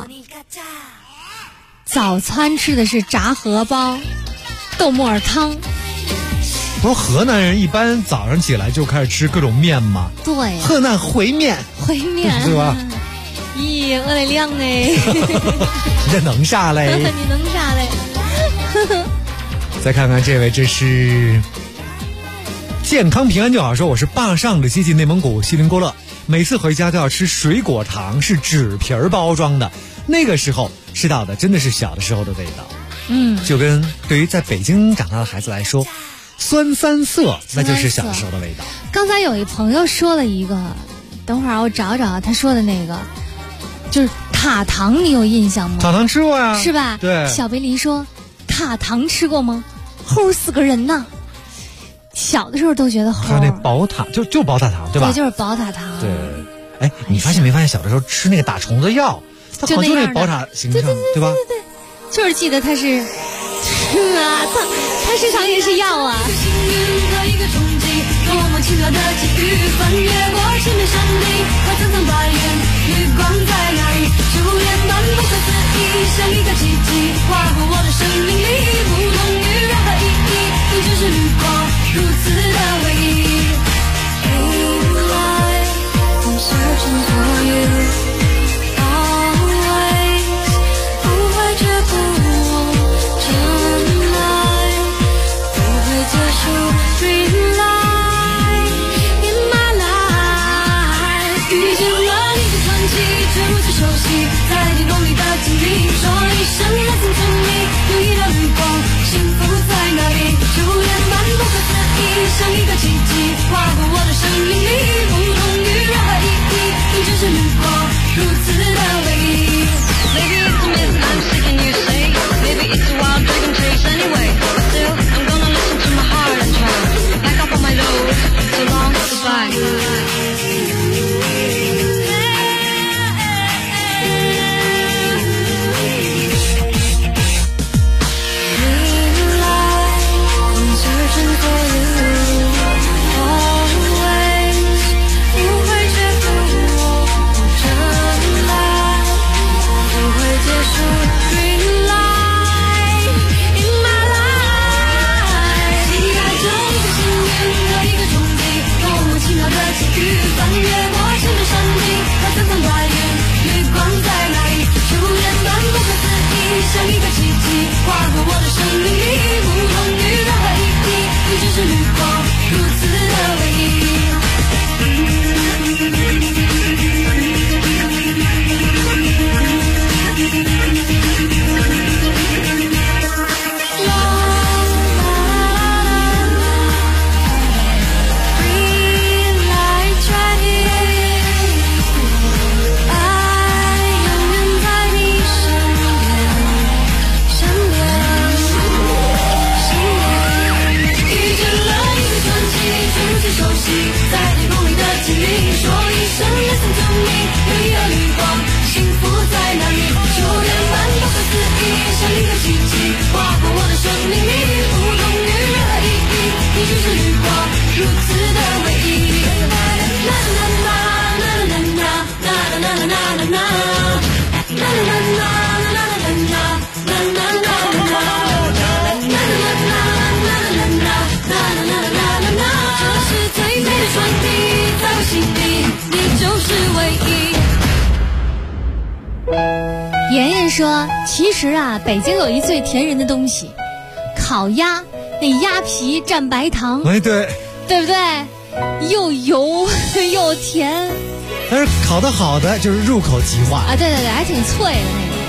早餐吃的是炸荷包、豆沫儿汤。 不是河南人一般早上起来就开始吃各种面吗？ 对， 河南烩面，对吧？ 咦，我的亮呢？ 这能啥嘞？ 你能啥嘞？ 再看看这位，这是健康平安就好。说我是坝上的，接近内蒙古锡林郭勒，每次回家都要吃水果糖，是纸皮儿包装的。那个时候吃到的真的是小的时候的味道，就跟对于在北京长大的孩子来说，酸三色那就是小的时候的味道。 刚才有一朋友说了一个，等会儿我找找他说的那个，就是塔糖，你有印象吗？ 塔糖吃过呀， 是吧？ 对。 小贝离说塔糖吃过吗？齁死个人呐！小的时候都觉得齁。 还有那宝塔，就宝塔糖对吧？ 对，就是宝塔糖。 对。哎，你发现没发现小的时候吃那个打虫子药？它好像就那宝塔形象，对吧？ 对，就是记得它是，它时常也是药啊。多么奇妙的际遇，翻越过千面山顶，和层层白云，绿光在哪里？就连漫不可思议，像一个奇迹，划过我的生命里，不同于任何意义，你就是绿光，如此的唯一。In life, I'm searching for you. 在你梦里的经历，说一声 Listen to me， 有一道绿光，幸福在哪里？就连漫不可思议，像一个奇迹，划过我的生命里，不同于任何意义，你就是绿光，如此的唯一。Maybe it's a myth I'm sick and you say, maybe it's a wild dragon chase anyway. Still, I'm gonna listen to my heart and try back up on my load. So long, goodbye. For you, always 就是欲望，如此的唯一。啦啦啦啦啦啦啦啦啦啦啦啦啦啦这是最美的传递，在我心里，你就是唯一。 妍妍说，其实啊，北京有一最甜人的东西，烤鸭，那鸭皮蘸白糖， 哎，对， 对不对？又油又甜， 但是烤得好的就是入口即化啊，对对对，还挺脆的那种。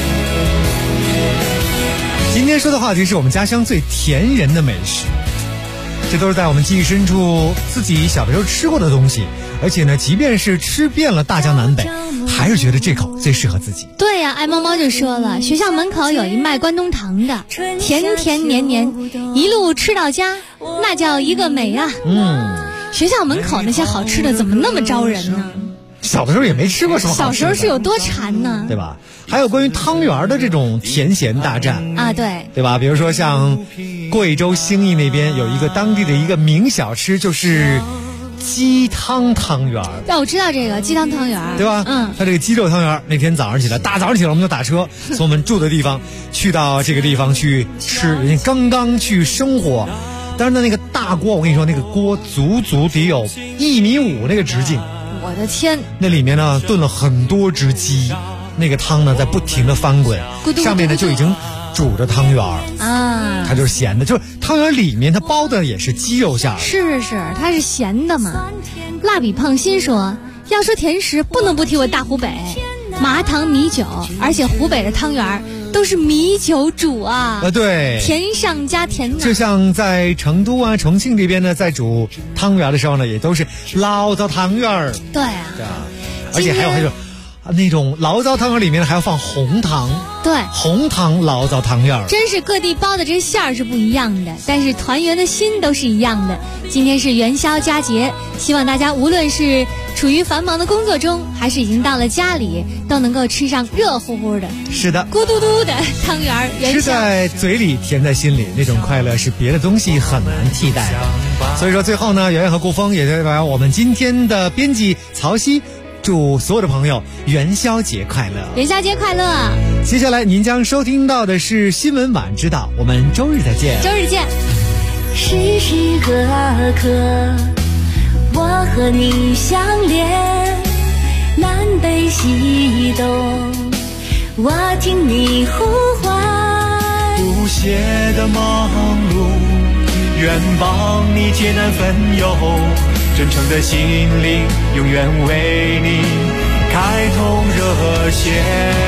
今天说的话题是我们家乡最甜人的美食，这都是在我们记忆深处自己小的时候吃过的东西，而且呢，即便是吃遍了大江南北，还是觉得这口最适合自己。 对呀，爱猫猫就说了，学校门口有一卖关东糖的，甜甜黏黏，一路吃到家，那叫一个美啊！学校门口那些好吃的怎么那么招人呢？ 小的时候也没吃过什么好吃的， 小时候是有多馋呢， 对吧？还有关于汤圆的这种甜咸大战啊，对吧？比如说像贵州兴义那边有一个当地的一个名小吃，就是鸡汤汤圆。 我知道这个鸡汤汤圆， 对吧？它这个鸡肉汤圆，那天早上起来，大早上起来我们就打车从我们住的地方去到这个地方去吃，人家刚刚去生火，但是呢那个大锅，我跟你说那个锅足得有1.5米那个直径。 我的天！ 那里面呢炖了很多只鸡，那个汤呢在不停的翻滚，上面呢就已经煮着汤圆啊， 它就是咸的，就是汤圆里面它包的也是鸡肉馅儿。 是，它是咸的嘛。蜡笔胖心说，要说甜食不能不提我大湖北麻糖米酒，而且湖北的汤圆都是米酒煮啊， 对， 甜上加甜。 就像在成都啊、重庆这边呢，在煮汤圆的时候呢，也都是醪糟汤圆。 对啊， 而且还有那种醪糟汤圆里面还要放红糖， 对， 红糖醪糟汤圆。 真是各地包的这馅儿是不一样的，但是团圆的心都是一样的。今天是元宵佳节，希望大家无论是处于繁忙的工作中，还是已经到了家里，都能够吃上热乎乎的， 是的， 咕嘟嘟的汤圆。 吃在嘴里，甜在心里，那种快乐是别的东西很难替代的。所以说最后呢，圆圆和顾峰也代表我们今天的编辑曹曦，祝所有的朋友元宵节快乐！ 元宵节快乐！ 接下来您将收听到的是新闻晚知道，我们周日再见。 周日见。 时时刻刻，我和你相连，南北西东，我听你呼唤。 不懈的忙碌，愿帮你艰难分忧，真诚的心灵，永远为你开通热线。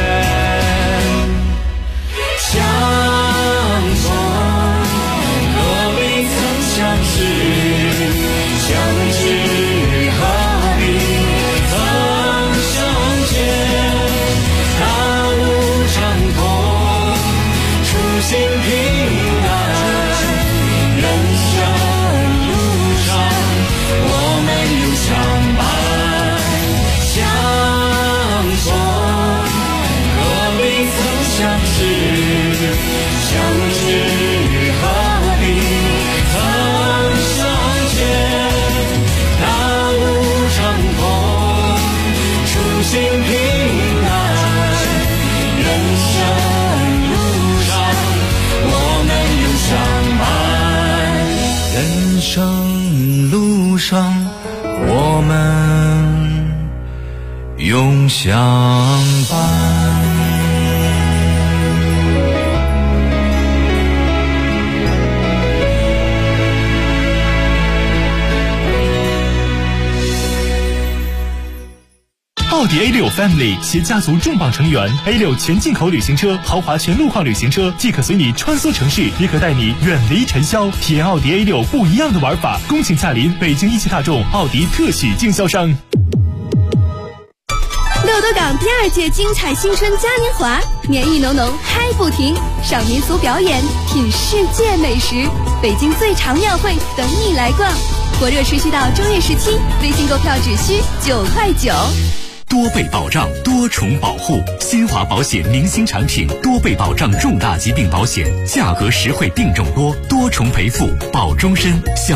相逢何必曾相识，相知何必曾相见。大路长空，初心平安，人生路上我们永相伴。相逢何必曾相识，相知何必曾相见。大路长空，初心平安，人生路上我们永相伴。人生路上我们永相伴。 奥迪 A6 Family 携家族重磅成员 A6 全进口旅行车、豪华全路况旅行车，既可随你穿梭城市，也可带你远离尘嚣。体验奥迪 A6 不一样的玩法，恭请驾临北京一汽大众奥迪特许经销商。 乐多港第2届精彩新春嘉年华，年意浓浓嗨不停，上民俗表演，品世界美食，北京最长庙会等你来逛。火热持续到正月17，微信购票只需9块9。 多倍保障，多重保护。新华保险明星产品，多倍保障重大疾病保险，价格实惠，病重多，多重赔付，保终身。